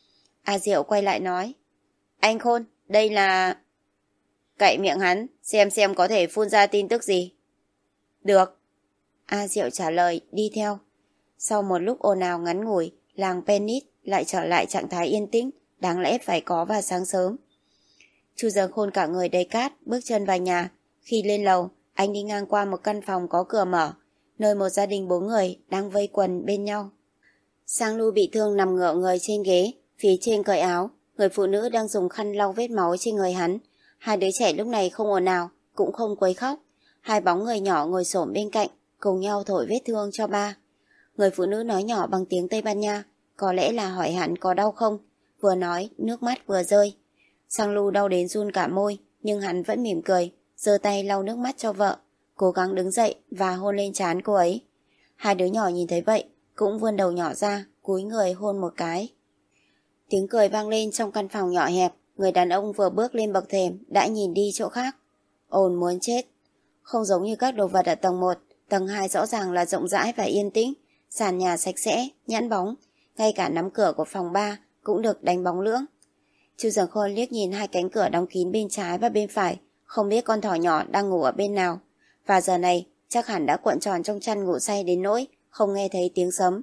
A Diệu quay lại nói, anh Khôn, đây là... Cậy miệng hắn, xem xem có thể phun ra tin tức gì. Được. A Diệu trả lời, đi theo. Sau một lúc ồn ào ngắn ngủi, làng Penit lại trở lại trạng thái yên tĩnh, đáng lẽ phải có vào sáng sớm. Chu Giờ Khôn cả người đầy cát, bước chân vào nhà. Khi lên lầu, anh đi ngang qua một căn phòng có cửa mở, nơi một gia đình bốn người đang vây quần bên nhau. Sang Lu bị thương nằm ngửa người trên ghế, phía trên cởi áo, người phụ nữ đang dùng khăn lau vết máu trên người hắn. Hai đứa trẻ lúc này không ồn ào, cũng không quấy khóc. Hai bóng người nhỏ ngồi xổm bên cạnh, cùng nhau thổi vết thương cho ba. Người phụ nữ nói nhỏ bằng tiếng Tây Ban Nha, có lẽ là hỏi hắn có đau không. Vừa nói, nước mắt vừa rơi. Sang Lu đau đến run cả môi, nhưng hắn vẫn mỉm cười, giơ tay lau nước mắt cho vợ, cố gắng đứng dậy và hôn lên trán cô ấy. Hai đứa nhỏ nhìn thấy vậy, cũng vươn đầu nhỏ ra, cúi người hôn một cái. Tiếng cười vang lên trong căn phòng nhỏ hẹp. Người đàn ông vừa bước lên bậc thềm đã nhìn đi chỗ khác. Ồn muốn chết. Không giống như các đồ vật ở tầng một, tầng hai rõ ràng là rộng rãi và yên tĩnh, sàn nhà sạch sẽ, nhẵn bóng, ngay cả nắm cửa của phòng ba cũng được đánh bóng lưỡng. Chu Dần Khôn liếc nhìn hai cánh cửa đóng kín bên trái và bên phải, không biết con thỏ nhỏ đang ngủ ở bên nào, và giờ này chắc hẳn đã cuộn tròn trong chăn ngủ say đến nỗi không nghe thấy tiếng sấm.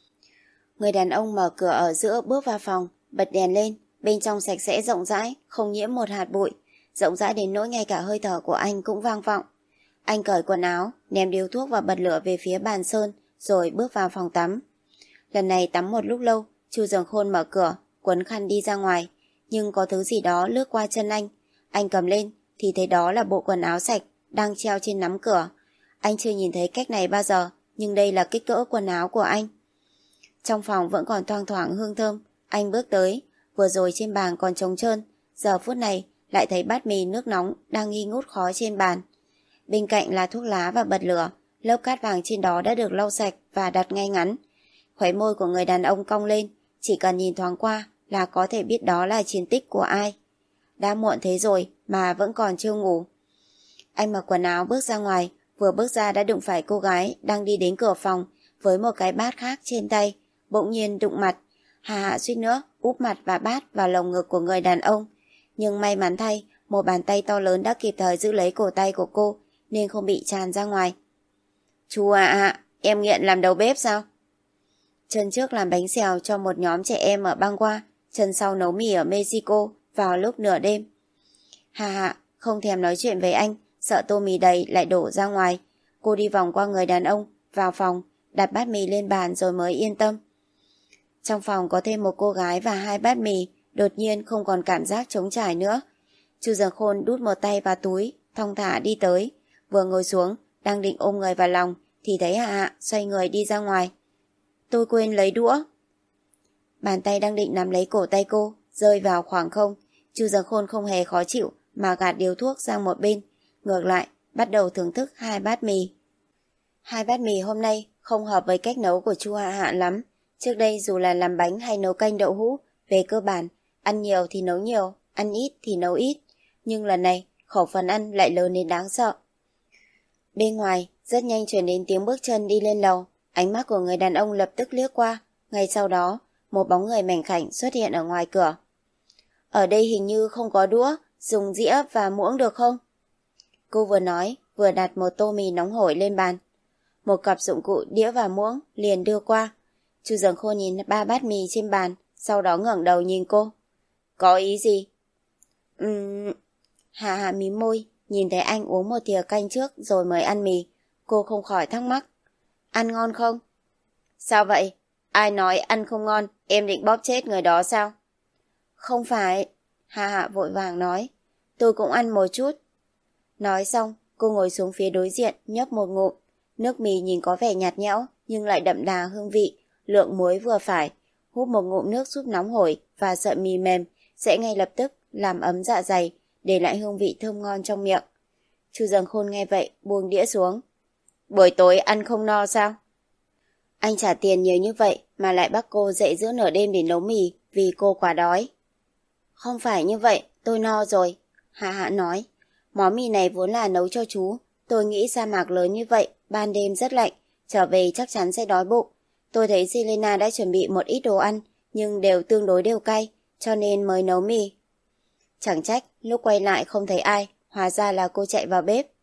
Người đàn ông mở cửa ở giữa bước vào phòng, bật đèn lên. Bên trong sạch sẽ rộng rãi, không nhiễm một hạt bụi, rộng rãi đến nỗi ngay cả hơi thở của anh cũng vang vọng. Anh cởi quần áo, ném điếu thuốc và bật lửa về phía bàn sơn, rồi bước vào phòng tắm. Lần này tắm một lúc lâu, Chu Dần Khôn mở cửa, quấn khăn đi ra ngoài, nhưng có thứ gì đó lướt qua chân anh. Anh cầm lên thì thấy đó là bộ quần áo sạch đang treo trên nắm cửa. Anh chưa nhìn thấy cách này bao giờ, nhưng đây là kích cỡ quần áo của anh. Trong phòng vẫn còn thoang thoảng hương thơm. Anh bước tới, vừa rồi trên bàn còn trống trơn, giờ phút này lại thấy bát mì nước nóng đang nghi ngút khói trên bàn. Bên cạnh là thuốc lá và bật lửa, lớp cát vàng trên đó đã được lau sạch và đặt ngay ngắn. Khóe môi của người đàn ông cong lên, chỉ cần nhìn thoáng qua là có thể biết đó là chiến tích của ai. Đã muộn thế rồi mà vẫn còn chưa ngủ. Anh mặc quần áo bước ra ngoài, vừa bước ra đã đụng phải cô gái đang đi đến cửa phòng với một cái bát khác trên tay, bỗng nhiên đụng mặt. Hà Hạ suýt nữa úp mặt và bát vào lồng ngực của người đàn ông, nhưng may mắn thay, một bàn tay to lớn đã kịp thời giữ lấy cổ tay của cô nên không bị tràn ra ngoài. Chú à ạ, em nghiện làm đầu bếp sao? Chân trước làm bánh xèo cho một nhóm trẻ em ở Bangwa, chân sau nấu mì ở Mexico vào lúc nửa đêm. Hà Hạ không thèm nói chuyện với anh, sợ tô mì đầy lại đổ ra ngoài. Cô đi vòng qua người đàn ông, vào phòng, đặt bát mì lên bàn rồi mới yên tâm. Trong phòng có thêm một cô gái và hai bát mì, đột nhiên không còn cảm giác trống trải nữa. Chu Dần Khôn đút một tay vào túi, thong thả đi tới, vừa ngồi xuống, đang định ôm người vào lòng, thì thấy Hạ Hạ xoay người đi ra ngoài. Tôi quên lấy đũa. Bàn tay đang định nắm lấy cổ tay cô, rơi vào khoảng không. Chu Dần Khôn không hề khó chịu mà gạt điếu thuốc sang một bên, ngược lại bắt đầu thưởng thức hai bát mì. Hai bát mì hôm nay không hợp với cách nấu của Chu Hạ Hạ lắm. Trước đây dù là làm bánh hay nấu canh đậu hũ, về cơ bản, ăn nhiều thì nấu nhiều, ăn ít thì nấu ít. Nhưng lần này, khẩu phần ăn lại lớn đến đáng sợ. Bên ngoài, rất nhanh truyền đến tiếng bước chân đi lên lầu. Ánh mắt của người đàn ông lập tức liếc qua. Ngay sau đó, một bóng người mảnh khảnh xuất hiện ở ngoài cửa. Ở đây hình như không có đũa, dùng dĩa và muỗng được không? Cô vừa nói, vừa đặt một tô mì nóng hổi lên bàn. Một cặp dụng cụ đĩa và muỗng liền đưa qua. Chu Dần Khôn nhìn ba bát mì trên bàn, sau đó ngẩng đầu nhìn cô. Có ý gì? Ừm... Hạ Hạ mím môi, nhìn thấy anh uống một thìa canh trước rồi mới ăn mì. Cô không khỏi thắc mắc. Ăn ngon không? Sao vậy? Ai nói ăn không ngon, em định bóp chết người đó sao? Không phải. Hạ Hạ vội vàng nói. Tôi cũng ăn một chút. Nói xong, cô ngồi xuống phía đối diện, nhấp một ngụm. Nước mì nhìn có vẻ nhạt nhẽo, nhưng lại đậm đà hương vị, lượng muối vừa phải. húp một ngụm nước súp nóng hổi và sợi mì mềm sẽ ngay lập tức làm ấm dạ dày, để lại hương vị thơm ngon trong miệng. Chu Dâng Khôn nghe vậy buông đĩa xuống. Buổi tối ăn không no sao? Anh trả tiền nhiều như vậy mà lại bắt cô dậy giữa nửa đêm để nấu mì vì cô quá đói. Không phải như vậy, tôi no rồi. Hạ Hạ nói, món mì này vốn là nấu cho chú. Tôi nghĩ sa mạc lớn như vậy, ban đêm rất lạnh, trở về chắc chắn sẽ đói bụng. Tôi thấy Selena đã chuẩn bị một ít đồ ăn, nhưng đều tương đối đều cay, cho nên mới nấu mì. Chẳng trách, lúc quay lại không thấy ai, hóa ra là cô chạy vào bếp.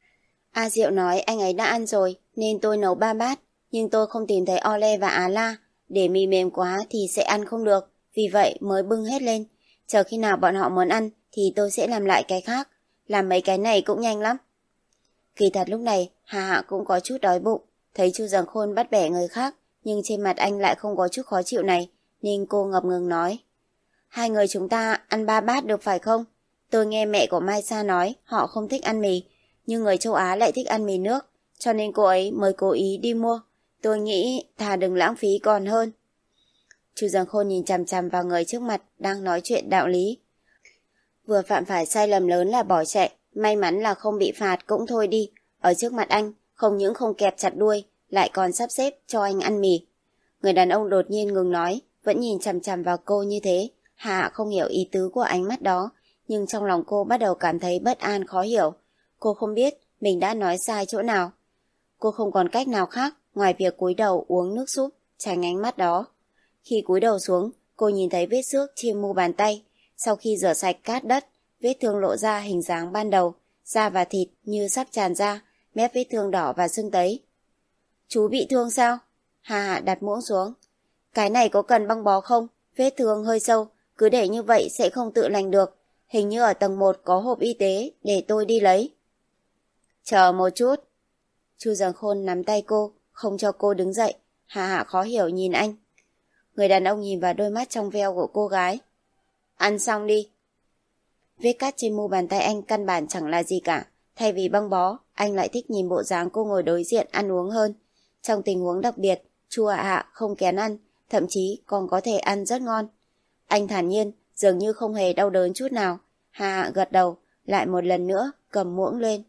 A Diệu nói anh ấy đã ăn rồi, nên tôi nấu ba bát, nhưng tôi không tìm thấy Ole và Á La. Để mì mềm quá thì sẽ ăn không được, vì vậy mới bưng hết lên. Chờ khi nào bọn họ muốn ăn thì tôi sẽ làm lại cái khác, làm mấy cái này cũng nhanh lắm. Kỳ thật lúc này, Hà Hạ cũng có chút đói bụng, thấy Chu Dâng Khôn bắt bẻ người khác, nhưng trên mặt anh lại không có chút khó chịu này, nên cô ngập ngừng nói. Hai người chúng ta ăn ba bát được phải không? Tôi nghe mẹ của Mai Sa nói họ không thích ăn mì, nhưng người châu Á lại thích ăn mì nước, cho nên cô ấy mới cố ý đi mua. Tôi nghĩ thà đừng lãng phí còn hơn. Chu Dâng Khôn nhìn chằm chằm vào người trước mặt đang nói chuyện đạo lý. Vừa phạm phải sai lầm lớn là bỏ chạy, may mắn là không bị phạt cũng thôi đi. Ở trước mặt anh, không những không kẹp chặt đuôi, lại còn sắp xếp cho anh ăn mì. Người đàn ông đột nhiên ngừng nói, vẫn nhìn chằm chằm vào cô như thế. Hạ không hiểu ý tứ của ánh mắt đó, nhưng trong lòng cô bắt đầu cảm thấy bất an khó hiểu. Cô không biết mình đã nói sai chỗ nào. Cô không còn cách nào khác ngoài việc cúi đầu uống nước súp, tránh ánh mắt đó. Khi cúi đầu xuống, cô nhìn thấy vết xước trên mu bàn tay. Sau khi rửa sạch cát đất, vết thương lộ ra hình dáng ban đầu, da và thịt như sắp tràn ra, mép vết thương đỏ và sưng tấy. Chú bị thương sao? Hà Hạ đặt muỗng xuống. Cái này có cần băng bó không? Vết thương hơi sâu, cứ để như vậy sẽ không tự lành được. Hình như ở tầng một có hộp y tế, để tôi đi lấy. Chờ một chút. Chu Dâng Khôn nắm tay cô, không cho cô đứng dậy. Hà Hạ khó hiểu nhìn anh. Người đàn ông nhìn vào đôi mắt trong veo của cô gái. Ăn xong đi. Vết cắt trên mu bàn tay anh căn bản chẳng là gì cả. Thay vì băng bó, anh lại thích nhìn bộ dáng cô ngồi đối diện ăn uống hơn. Trong tình huống đặc biệt, Chu Hạ Hạ không kén ăn, thậm chí còn có thể ăn rất ngon. Anh thản nhiên, dường như không hề đau đớn chút nào. Hạ Hạ gật đầu, lại một lần nữa cầm muỗng lên.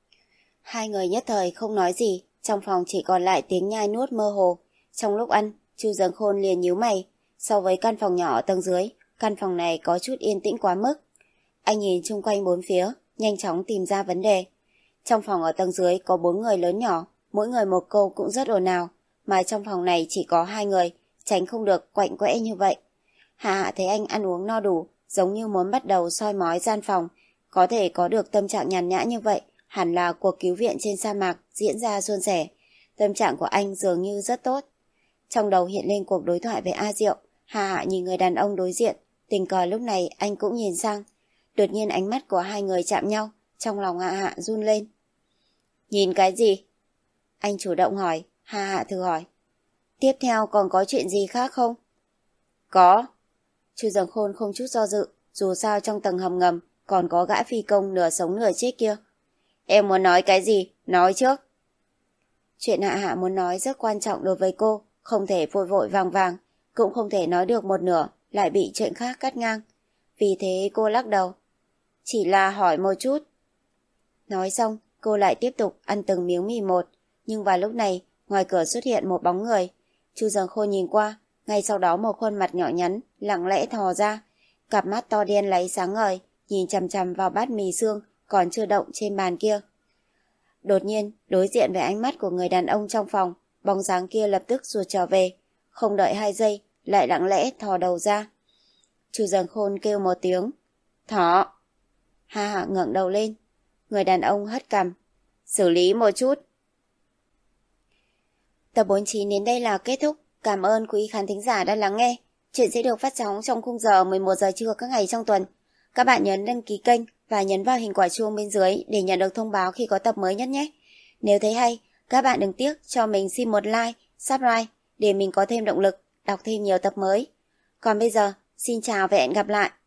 Hai người nhất thời không nói gì, trong phòng chỉ còn lại tiếng nhai nuốt mơ hồ. Trong lúc ăn, Chu Dâng Khôn liền nhíu mày. So với căn phòng nhỏ ở tầng dưới, căn phòng này có chút yên tĩnh quá mức. Anh nhìn chung quanh bốn phía, nhanh chóng tìm ra vấn đề. Trong phòng ở tầng dưới có bốn người lớn nhỏ, mỗi người một câu cũng rất ồn ào, mà trong phòng này chỉ có hai người, tránh không được quạnh quẽ như vậy. Hạ Hạ thấy anh ăn uống no đủ, giống như muốn bắt đầu soi mói gian phòng. Có thể có được tâm trạng nhàn nhã như vậy, hẳn là cuộc cứu viện trên sa mạc diễn ra suôn sẻ. Tâm trạng của anh dường như rất tốt. Trong đầu hiện lên cuộc đối thoại với A Diệu. Hạ Hạ nhìn người đàn ông đối diện, tình cờ lúc này anh cũng nhìn sang. Đột nhiên ánh mắt của hai người chạm nhau, trong lòng Hạ Hạ run lên. Nhìn cái gì? Anh chủ động hỏi, Hạ Hạ thử hỏi. Tiếp theo còn có chuyện gì khác không? Có. Chu Dâng Khôn không chút do dự, dù sao trong tầng hầm ngầm còn có gã phi công nửa sống nửa chết kia. Em muốn nói cái gì? Nói trước. Chuyện Hạ Hạ muốn nói rất quan trọng đối với cô, không thể vội vội vàng vàng, cũng không thể nói được một nửa, lại bị chuyện khác cắt ngang. Vì thế cô lắc đầu. Chỉ là hỏi một chút. Nói xong, cô lại tiếp tục ăn từng miếng mì một, nhưng vào lúc này, ngoài cửa xuất hiện một bóng người. Chu Dâng Khôn nhìn qua, ngay sau đó một khuôn mặt nhỏ nhắn, lặng lẽ thò ra. Cặp mắt to đen láy sáng ngời, nhìn chằm chằm vào bát mì xương còn chưa động trên bàn kia. Đột nhiên, đối diện với ánh mắt của người đàn ông trong phòng, bóng dáng kia lập tức rụt trở về. Không đợi hai giây, lại lặng lẽ thò đầu ra. Chu Dâng Khôn kêu một tiếng. Thỏ. Hạ Hạ ngẩng đầu lên. Người đàn ông hất cằm. Xử lý một chút. Tập bốn mươi chín đến đây là kết thúc. Cảm ơn quý khán thính giả đã lắng nghe. Chuyện sẽ được phát sóng trong khung giờ mười một giờ trưa các ngày trong tuần. Các bạn nhấn đăng ký kênh và nhấn vào hình quả chuông bên dưới để nhận được thông báo khi có tập mới nhất nhé. Nếu thấy hay, các bạn đừng tiếc cho mình xin một like, subscribe để mình có thêm động lực đọc thêm nhiều tập mới. Còn bây giờ, xin chào và hẹn gặp lại.